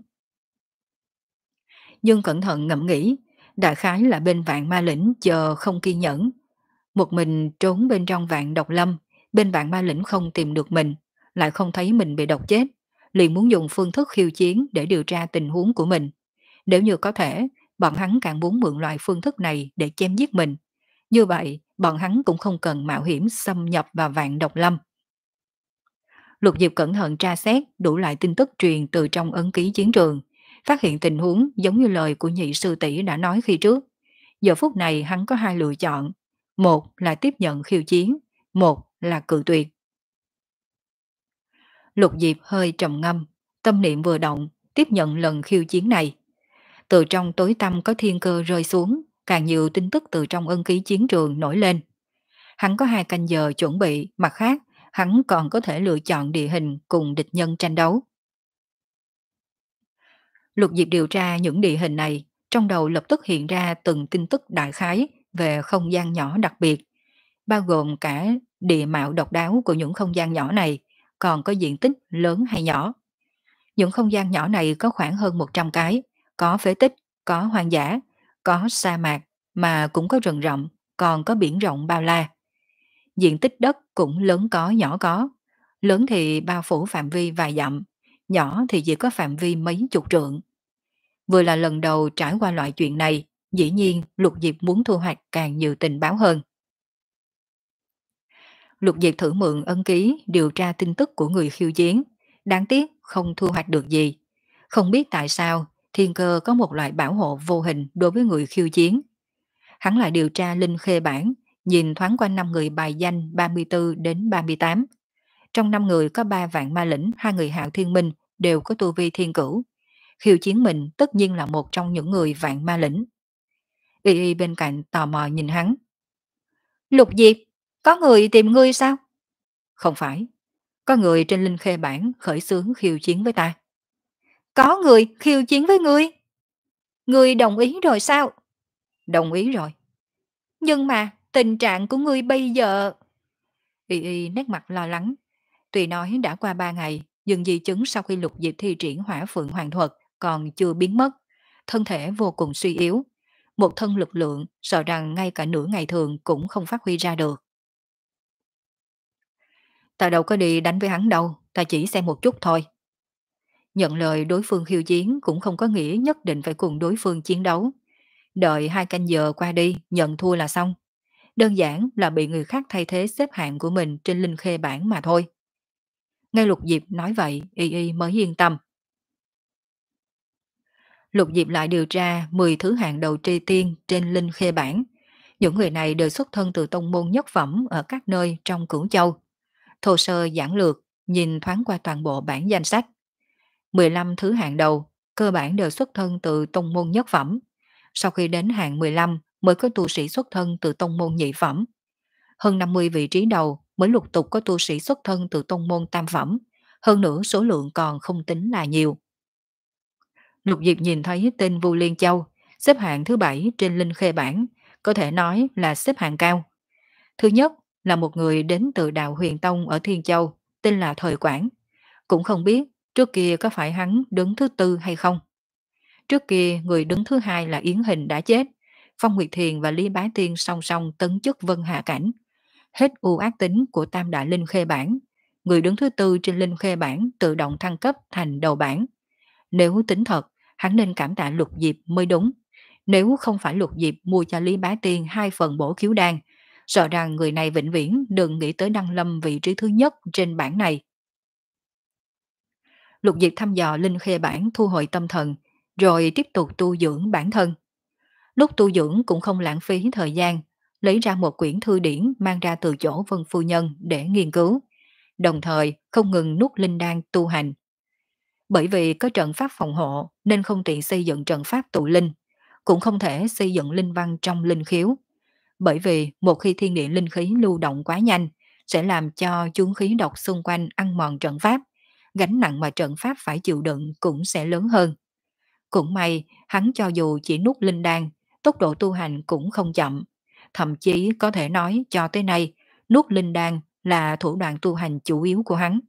Nhưng cẩn thận ngẫm nghĩ, đại khái là bên vạn ma lĩnh chờ không kiên nhẫn. Một mình trốn bên trong vạn độc lâm, bên vạn ma lĩnh không tìm được mình, lại không thấy mình bị độc chết, liền muốn dùng phương thức khiêu chiến để điều tra tình huống của mình. Nếu như có thể, bọn hắn càng muốn mượn loại phương thức này để chém giết mình. Như vậy, bọn hắn cũng không cần mạo hiểm xâm nhập vào vạn độc lâm. Lục Diệp cẩn thận tra xét đủ loại tin tức truyền từ trong ấn ký chiến trường, phát hiện tình huống giống như lời của nhị sư tỷ đã nói khi trước. Giờ phút này hắn có hai lựa chọn, một là tiếp nhận khiêu chiến, một là cự tuyệt. Lục Diệp hơi trầm ngâm, tâm niệm vừa động, tiếp nhận lần khiêu chiến này. Từ trong tối tăm có thiên cơ rơi xuống, càng nhiều tin tức từ trong ân ký chiến trường nổi lên. Hắn có hai canh giờ chuẩn bị, mặt khác, hắn còn có thể lựa chọn địa hình cùng địch nhân tranh đấu. Lục Diệp điều tra những địa hình này, trong đầu lập tức hiện ra từng tin tức đại khái về không gian nhỏ đặc biệt, bao gồm cả địa mạo độc đáo của những không gian nhỏ này, còn có diện tích lớn hay nhỏ. Những không gian nhỏ này có khoảng hơn một trăm cái, có phế tích, có hoang dã, có sa mạc, mà cũng có rừng rậm, còn có biển rộng bao la. Diện tích đất cũng lớn có nhỏ có, lớn thì bao phủ phạm vi vài dặm, nhỏ thì chỉ có phạm vi mấy chục trượng. Vừa là lần đầu trải qua loại chuyện này, dĩ nhiên Lục Diệp muốn thu hoạch càng nhiều tình báo hơn. Lục Diệp thử mượn ân ký điều tra tin tức của người khiêu chiến, đáng tiếc không thu hoạch được gì. Không biết tại sao thiên cơ có một loại bảo hộ vô hình đối với người khiêu chiến. Hắn lại điều tra linh khê bản, nhìn thoáng qua năm người bài danh ba mươi tư đến ba mươi tám. Trong năm người có ba vạn ma lĩnh, hai người hạo thiên minh đều có tu vi thiên cửu. Khiêu chiến mình tất nhiên là một trong những người vạn ma lĩnh. Y Y bên cạnh tò mò nhìn hắn. Lục Diệp, có người tìm ngươi sao? Không phải, có người trên linh khê bản khởi xướng khiêu chiến với ta. Có người khiêu chiến với ngươi? Ngươi đồng ý rồi sao? Đồng ý rồi. Nhưng mà tình trạng của ngươi bây giờ... Y Y nét mặt lo lắng. Tuy nói đã qua ba ngày, nhưng di chứng sau khi Lục Diệp thi triển hỏa phượng hoàng thuật còn chưa biến mất. Thân thể vô cùng suy yếu. Một thân lực lượng sợ rằng ngay cả nửa ngày thường cũng không phát huy ra được. Ta đâu có đi đánh với hắn đâu, ta chỉ xem một chút thôi. Nhận lời đối phương khiêu chiến cũng không có nghĩa nhất định phải cùng đối phương chiến đấu. Đợi hai canh giờ qua đi, nhận thua là xong. Đơn giản là bị người khác thay thế xếp hạng của mình trên linh khê bảng mà thôi. Ngay Lục Diệp nói vậy, Y Y mới yên tâm. Lục Diệp lại điều tra mười thứ hạng đầu tri tiên trên linh khê bảng. Những người này đều xuất thân từ tông môn nhất phẩm ở các nơi trong Cửu Châu. Thô sơ giản lược, nhìn thoáng qua toàn bộ bảng danh sách. mười lăm thứ hạng đầu, cơ bản đều xuất thân từ tông môn nhất phẩm. Sau khi đến hạng mười lăm mới có tu sĩ xuất thân từ tông môn nhị phẩm. Hơn năm mươi vị trí đầu mới lục tục có tu sĩ xuất thân từ tông môn tam phẩm. Hơn nữa số lượng còn không tính là nhiều. Lục Diệp nhìn thấy tên Vu Liên Châu, xếp hạng thứ bảy trên linh khê bảng, có thể nói là xếp hạng cao. Thứ nhất là một người đến từ đạo Huyền Tông ở Thiên Châu, tên là Thời Quảng. Cũng không biết trước kia có phải hắn đứng thứ tư hay không. Trước kia người đứng thứ hai là Yến Hình đã chết, Phong Nguyệt Thiền và Lý Bá Tiên song song tấn chức Vân Hạ Cảnh. Hết ưu ác tính của Tam Đại Linh Khê Bảng, người đứng thứ tư trên Linh Khê Bảng tự động thăng cấp thành đầu bảng. Nếu tính thật, hắn nên cảm tạ Lục Diệp mới đúng. Nếu không phải Lục Diệp mua cho Lý Bá Tiên hai phần bổ khiếu đan, sợ rằng người này vĩnh viễn đừng nghĩ tới đăng lâm vị trí thứ nhất trên bảng này. Lục Diệp thăm dò linh khê bảng thu hồi tâm thần, rồi tiếp tục tu dưỡng bản thân. Lúc tu dưỡng cũng không lãng phí thời gian, lấy ra một quyển thư điển mang ra từ chỗ Vân Phu Nhân để nghiên cứu, đồng thời không ngừng nuốt linh đan tu hành. Bởi vì có trận pháp phòng hộ nên không tiện xây dựng trận pháp tụ linh, cũng không thể xây dựng linh văn trong linh khiếu. Bởi vì một khi thiên địa linh khí lưu động quá nhanh, sẽ làm cho chướng khí độc xung quanh ăn mòn trận pháp, gánh nặng mà trận pháp phải chịu đựng cũng sẽ lớn hơn. Cũng may, hắn cho dù chỉ nuốt linh đan, tốc độ tu hành cũng không chậm. Thậm chí có thể nói cho tới nay, nuốt linh đan là thủ đoạn tu hành chủ yếu của hắn.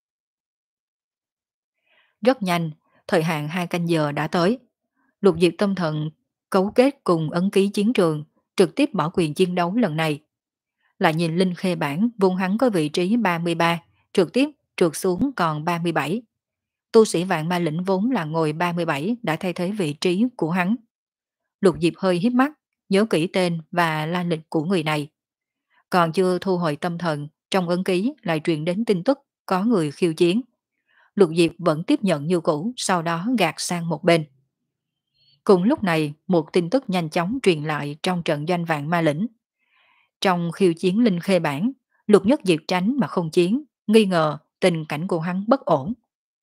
Rất nhanh, thời hạn hai canh giờ đã tới. Lục Diệp tâm thần cấu kết cùng ấn ký chiến trường, trực tiếp bỏ quyền chiến đấu lần này. Lại nhìn linh khê bản vùng hắn có vị trí ba mươi ba, trực tiếp trượt xuống còn ba mươi bảy. Tu sĩ vạn ma lĩnh vốn là ngồi ba mươi bảy đã thay thế vị trí của hắn. Lục Diệp hơi híp mắt, nhớ kỹ tên và la lịch của người này. Còn chưa thu hồi tâm thần, trong ấn ký lại truyền đến tin tức có người khiêu chiến. Lục Diệp vẫn tiếp nhận như cũ, sau đó gạt sang một bên. Cùng lúc này, một tin tức nhanh chóng truyền lại trong trận doanh vạn ma lĩnh. Trong khiêu chiến linh khê bản, Lục Nhất Diệp tránh mà không chiến, nghi ngờ tình cảnh của hắn bất ổn.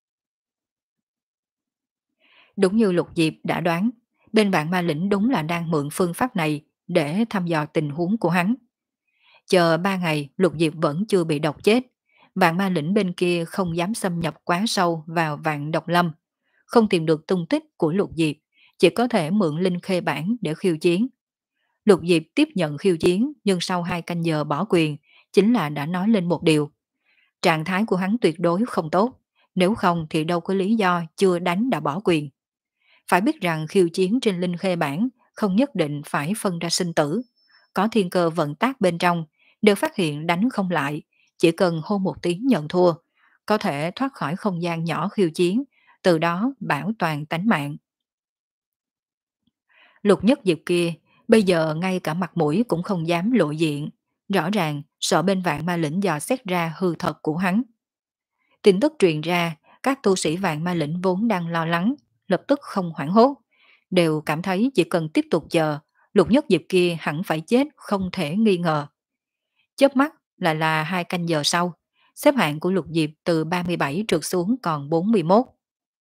Đúng như Lục Diệp đã đoán, bên vạn ma lĩnh đúng là đang mượn phương pháp này để thăm dò tình huống của hắn. Chờ ba ngày, Lục Diệp vẫn chưa bị độc chết. Vạn ma lĩnh bên kia không dám xâm nhập quá sâu vào vạn độc lâm. Không tìm được tung tích của Lục Diệp, chỉ có thể mượn linh khê bản để khiêu chiến. Lục Diệp tiếp nhận khiêu chiến, nhưng sau hai canh giờ bỏ quyền, chính là đã nói lên một điều. Trạng thái của hắn tuyệt đối không tốt, nếu không thì đâu có lý do chưa đánh đã bỏ quyền. Phải biết rằng khiêu chiến trên linh khê bản không nhất định phải phân ra sinh tử. Có thiên cơ vận tác bên trong, đều phát hiện đánh không lại, chỉ cần hô một tiếng nhận thua, có thể thoát khỏi không gian nhỏ khiêu chiến, từ đó bảo toàn tánh mạng. Lục Nhất Diệp kia, bây giờ ngay cả mặt mũi cũng không dám lộ diện, rõ ràng sợ bên vạn ma lĩnh dò xét ra hư thật của hắn. Tin tức truyền ra, các tu sĩ vạn ma lĩnh vốn đang lo lắng, lập tức không hoảng hốt, đều cảm thấy chỉ cần tiếp tục chờ, Lục Nhất Diệp kia hẳn phải chết không thể nghi ngờ. Chớp mắt là là hai canh giờ sau, xếp hạng của Lục Diệp từ ba mươi bảy trượt xuống còn bốn mươi mốt.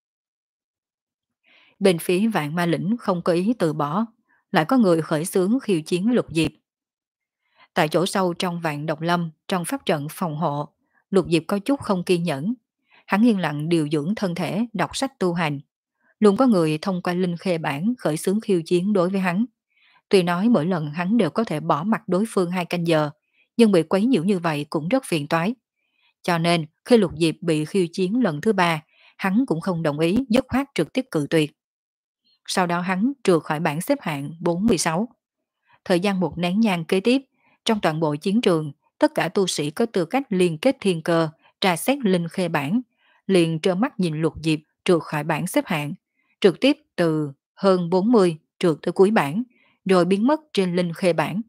Bên phía vạn ma lĩnh không có ý từ bỏ, lại có người khởi xướng khiêu chiến Lục Diệp. Tại chỗ sâu trong vạn độc lâm, trong pháp trận phòng hộ, Lục Diệp có chút không kiên nhẫn. Hắn yên lặng điều dưỡng thân thể, đọc sách tu hành. Luôn có người thông qua linh khê bản khởi xướng khiêu chiến đối với hắn. Tuy nói mỗi lần hắn đều có thể bỏ mặt đối phương hai canh giờ, nhưng bị quấy nhiễu như vậy cũng rất phiền toái. Cho nên, khi Lục Diệp bị khiêu chiến lần thứ ba, hắn cũng không đồng ý dứt khoát trực tiếp cự tuyệt. Sau đó hắn trượt khỏi bảng xếp hạng bốn mươi sáu. Thời gian một nén nhang kế tiếp, trong toàn bộ chiến trường, tất cả tu sĩ có tư cách liên kết thiên cơ, tra xét linh khê bản, liền trơ mắt nhìn Lục Diệp trượt khỏi bảng xếp hạng, trực tiếp từ hơn bốn mươi trượt tới cuối bảng, rồi biến mất trên linh khê bản.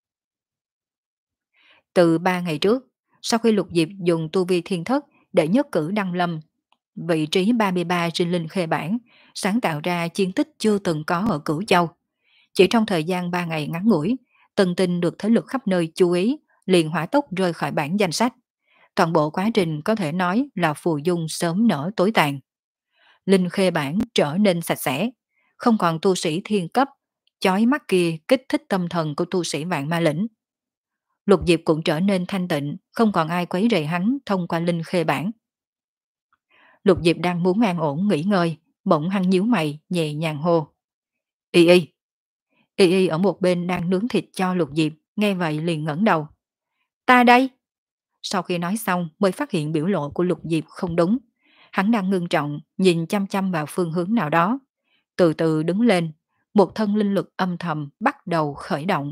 Từ ba ngày trước, sau khi Lục Diệp dùng tu vi thiên thất để nhất cử đăng lâm, vị trí ba mươi ba trên linh khê bản, sáng tạo ra chiến tích chưa từng có ở Cửu Châu. Chỉ trong thời gian ba ngày ngắn ngủi, Tân Tinh được thế lực khắp nơi chú ý, liền hỏa tốc rơi khỏi bảng danh sách. Toàn bộ quá trình có thể nói là phù dung sớm nở tối tàn. Linh khê bản trở nên sạch sẽ, không còn tu sĩ thiên cấp, chói mắt kia kích thích tâm thần của tu sĩ vạn ma lĩnh. Lục Diệp cũng trở nên thanh tịnh, không còn ai quấy rầy hắn thông qua linh khê bản. Lục Diệp đang muốn an ổn nghỉ ngơi, bỗng hắn nhíu mày, nhẹ nhàng hô. Y y. Y y ở một bên đang nướng thịt cho Lục Diệp, nghe vậy liền ngẩng đầu. Ta đây. Sau khi nói xong mới phát hiện biểu lộ của Lục Diệp không đúng. Hắn đang ngưng trọng, nhìn chăm chăm vào phương hướng nào đó. Từ từ đứng lên, một thân linh lực âm thầm bắt đầu khởi động.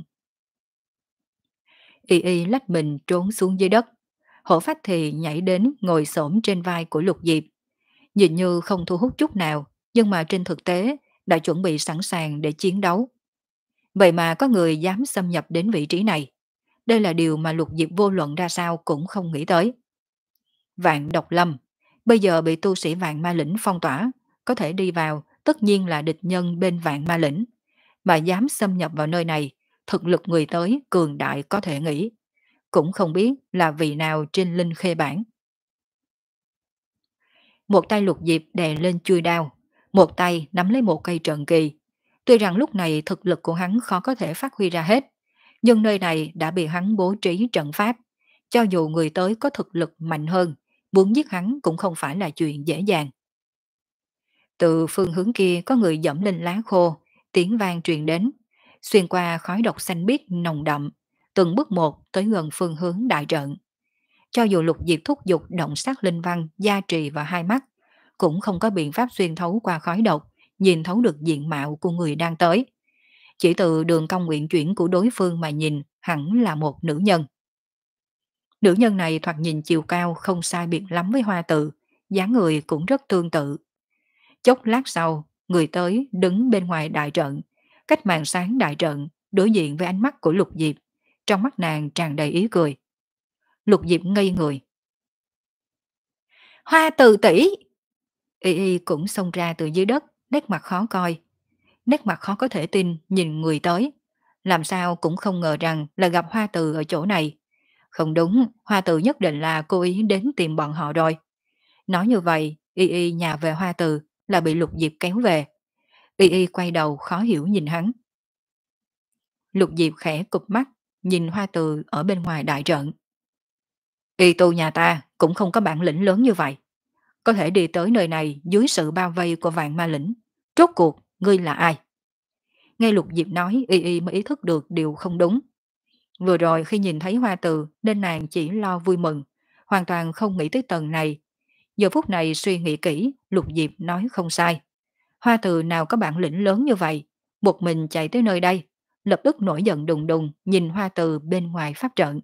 Y y lách mình trốn xuống dưới đất. Hổ phách thì nhảy đến ngồi xổm trên vai của Lục Diệp. Nhìn như không thu hút chút nào, nhưng mà trên thực tế đã chuẩn bị sẵn sàng để chiến đấu. Vậy mà có người dám xâm nhập đến vị trí này. Đây là điều mà Lục Diệp vô luận ra sao cũng không nghĩ tới. Vạn độc lâm, bây giờ bị tu sĩ vạn ma lĩnh phong tỏa, có thể đi vào, tất nhiên là địch nhân bên vạn ma lĩnh. Mà dám xâm nhập vào nơi này, thực lực người tới cường đại có thể nghĩ, cũng không biết là vị nào trên linh khê bản. Một tay Lục Diệp đè lên chuôi đao, một tay nắm lấy một cây trận kỳ. Tuy rằng lúc này thực lực của hắn khó có thể phát huy ra hết, nhưng nơi này đã bị hắn bố trí trận pháp. Cho dù người tới có thực lực mạnh hơn, muốn giết hắn cũng không phải là chuyện dễ dàng. Từ phương hướng kia có người dẫm lên lá khô, tiếng vang truyền đến, xuyên qua khói độc xanh biếc nồng đậm, từng bước một tới gần phương hướng đại trận. Cho dù Lục Diệp thúc giục động sát linh văn gia trì vào hai mắt, cũng không có biện pháp xuyên thấu qua khói độc, nhìn thấu được diện mạo của người đang tới. Chỉ từ đường cong nguyện chuyển của đối phương mà nhìn, hẳn là một nữ nhân. Nữ nhân này thoạt nhìn chiều cao không sai biệt lắm với Hoa Tự, dáng người cũng rất tương tự. Chốc lát sau, người tới đứng bên ngoài đại trận, cách màn sáng đại trận, đối diện với ánh mắt của Lục Diệp. Trong mắt nàng tràn đầy ý cười. Lục Diệp ngây người. Hoa Từ tỷ! Y Y cũng xông ra từ dưới đất, nét mặt khó coi. Nét mặt khó có thể tin nhìn người tới. Làm sao cũng không ngờ rằng là gặp Hoa Từ ở chỗ này. Không đúng, Hoa Từ nhất định là cố ý đến tìm bọn họ rồi. Nói như vậy, Y Y nhà về Hoa Từ là bị Lục Diệp kéo về. Y Y quay đầu khó hiểu nhìn hắn. Lục Diệp khẽ cụp mắt, nhìn Hoa Từ ở bên ngoài đại trận. Y tu nhà ta cũng không có bản lĩnh lớn như vậy. Có thể đi tới nơi này dưới sự bao vây của vạn ma lĩnh. Rốt cuộc, ngươi là ai? Nghe Lục Diệp nói, Y Y mới ý thức được điều không đúng. Vừa rồi khi nhìn thấy Hoa Từ nên nàng chỉ lo vui mừng, hoàn toàn không nghĩ tới tầng này. Giờ phút này suy nghĩ kỹ, Lục Diệp nói không sai. Hoa Từ nào có bản lĩnh lớn như vậy, một mình chạy tới nơi đây, lập tức nổi giận đùng đùng nhìn Hoa Từ bên ngoài pháp trận.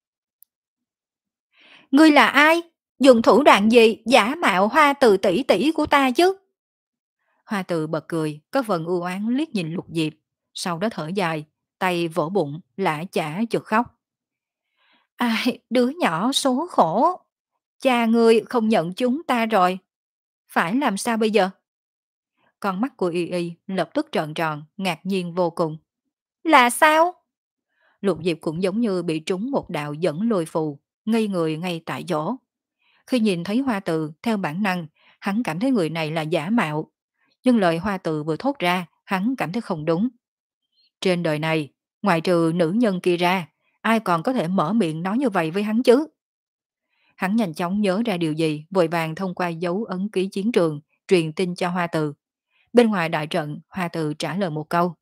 Ngươi là ai? Dùng thủ đoạn gì giả mạo Hoa Từ tỷ tỷ của ta chứ? Hoa Từ bật cười, có phần u oán liếc nhìn Lục Diệp, sau đó thở dài, tay vỗ bụng, lã chả chợt khóc. Ai, đứa nhỏ số khổ. Cha ngươi không nhận chúng ta rồi. Phải làm sao bây giờ? Con mắt của Y Y lập tức trợn tròn, ngạc nhiên vô cùng. Là sao? Lục Diệp cũng giống như bị trúng một đạo dẫn lôi phù, ngây người ngay tại chỗ. Khi nhìn thấy Hoa Từ, theo bản năng, hắn cảm thấy người này là giả mạo. Nhưng lời Hoa Từ vừa thốt ra, hắn cảm thấy không đúng. Trên đời này, ngoài trừ nữ nhân kia ra, ai còn có thể mở miệng nói như vậy với hắn chứ? Hắn nhanh chóng nhớ ra điều gì, vội vàng thông qua dấu ấn ký chiến trường, truyền tin cho Hoa Từ. Bên ngoài đại trận, Hoa Từ trả lời một câu.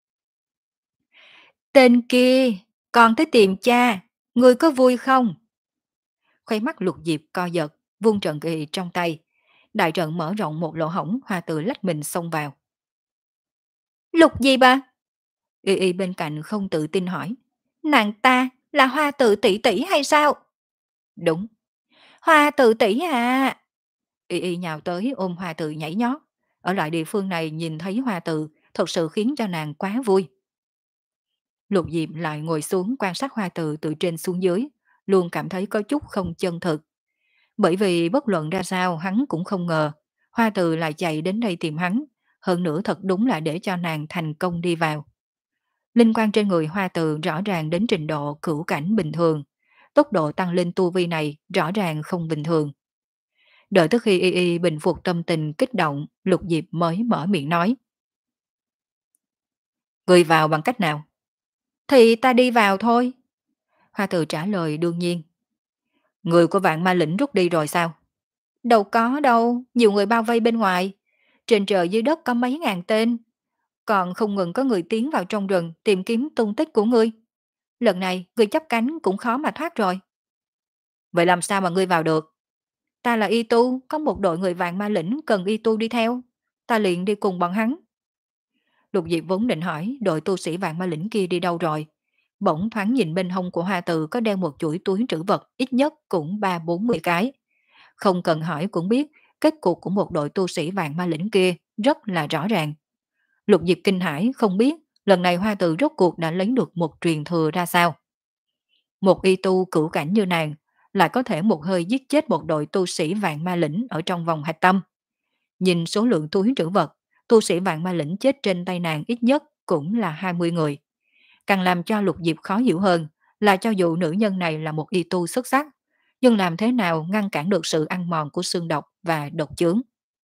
Tên kia, con tới tìm cha, ngươi có vui không? Khuấy mắt Lục Diệp co giật, vung trận kỳ trong tay. Đại trận mở rộng một lỗ hổng, Hoa Từ lách mình xông vào. Lục Diệp à? Y Y bên cạnh không tự tin hỏi. Nàng ta là Hoa Từ tỷ tỷ hay sao? Đúng. Hoa Từ tỷ à? Y Y nhào tới ôm Hoa Từ nhảy nhót. Ở lại địa phương này nhìn thấy Hoa Từ thật sự khiến cho nàng quá vui. Lục Diệp lại ngồi xuống quan sát Hoa Từ từ trên xuống dưới, luôn cảm thấy có chút không chân thực. Bởi vì bất luận ra sao hắn cũng không ngờ, Hoa Từ lại chạy đến đây tìm hắn, hơn nữa thật đúng là để cho nàng thành công đi vào. Linh quan trên người Hoa Từ rõ ràng đến trình độ cửu cảnh bình thường, tốc độ tăng lên tu vi này rõ ràng không bình thường. Đợi tới khi Y Y bình phục tâm tình kích động, Lục Diệp mới mở miệng nói. Người vào bằng cách nào? Thì ta đi vào thôi. Hoa Từ trả lời đương nhiên. Người của vạn ma lĩnh rút đi rồi sao? Đâu có đâu, nhiều người bao vây bên ngoài. Trên trời dưới đất có mấy ngàn tên. Còn không ngừng có người tiến vào trong rừng tìm kiếm tung tích của ngươi. Lần này, ngươi chấp cánh cũng khó mà thoát rồi. Vậy làm sao mà ngươi vào được? Ta là y tu, có một đội người vạn ma lĩnh cần y tu đi theo. Ta liền đi cùng bọn hắn. Lục Diệp vốn định hỏi đội tu sĩ vạn ma lĩnh kia đi đâu rồi. Bỗng thoáng nhìn bên hông của Hoa Từ có đeo một chuỗi túi trữ vật ít nhất cũng ba bốn mươi cái. Không cần hỏi cũng biết kết cục của một đội tu sĩ vạn ma lĩnh kia rất là rõ ràng. Lục Diệp kinh hãi không biết lần này Hoa Từ rốt cuộc đã lấy được một truyền thừa ra sao. Một y tu cửu cảnh như nàng lại có thể một hơi giết chết một đội tu sĩ vạn ma lĩnh ở trong vòng hạch tâm. Nhìn số lượng túi trữ vật, tu sĩ vạn ma lĩnh chết trên tay nàng ít nhất cũng là hai mươi người. Càng làm cho Lục Diệp khó hiểu hơn là cho dù nữ nhân này là một y tu xuất sắc, nhưng làm thế nào ngăn cản được sự ăn mòn của xương độc và độc chướng.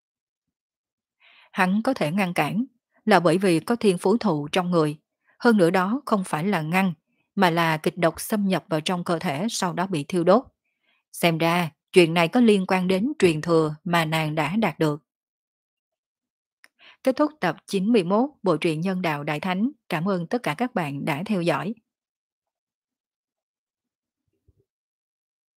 Hắn có thể ngăn cản là bởi vì có thiên phú thụ trong người. Hơn nữa đó không phải là ngăn, mà là kịch độc xâm nhập vào trong cơ thể sau đó bị thiêu đốt. Xem ra, chuyện này có liên quan đến truyền thừa mà nàng đã đạt được. Kết thúc tập chín mươi mốt Bộ truyện Nhân đạo Đại Thánh. Cảm ơn tất cả các bạn đã theo dõi.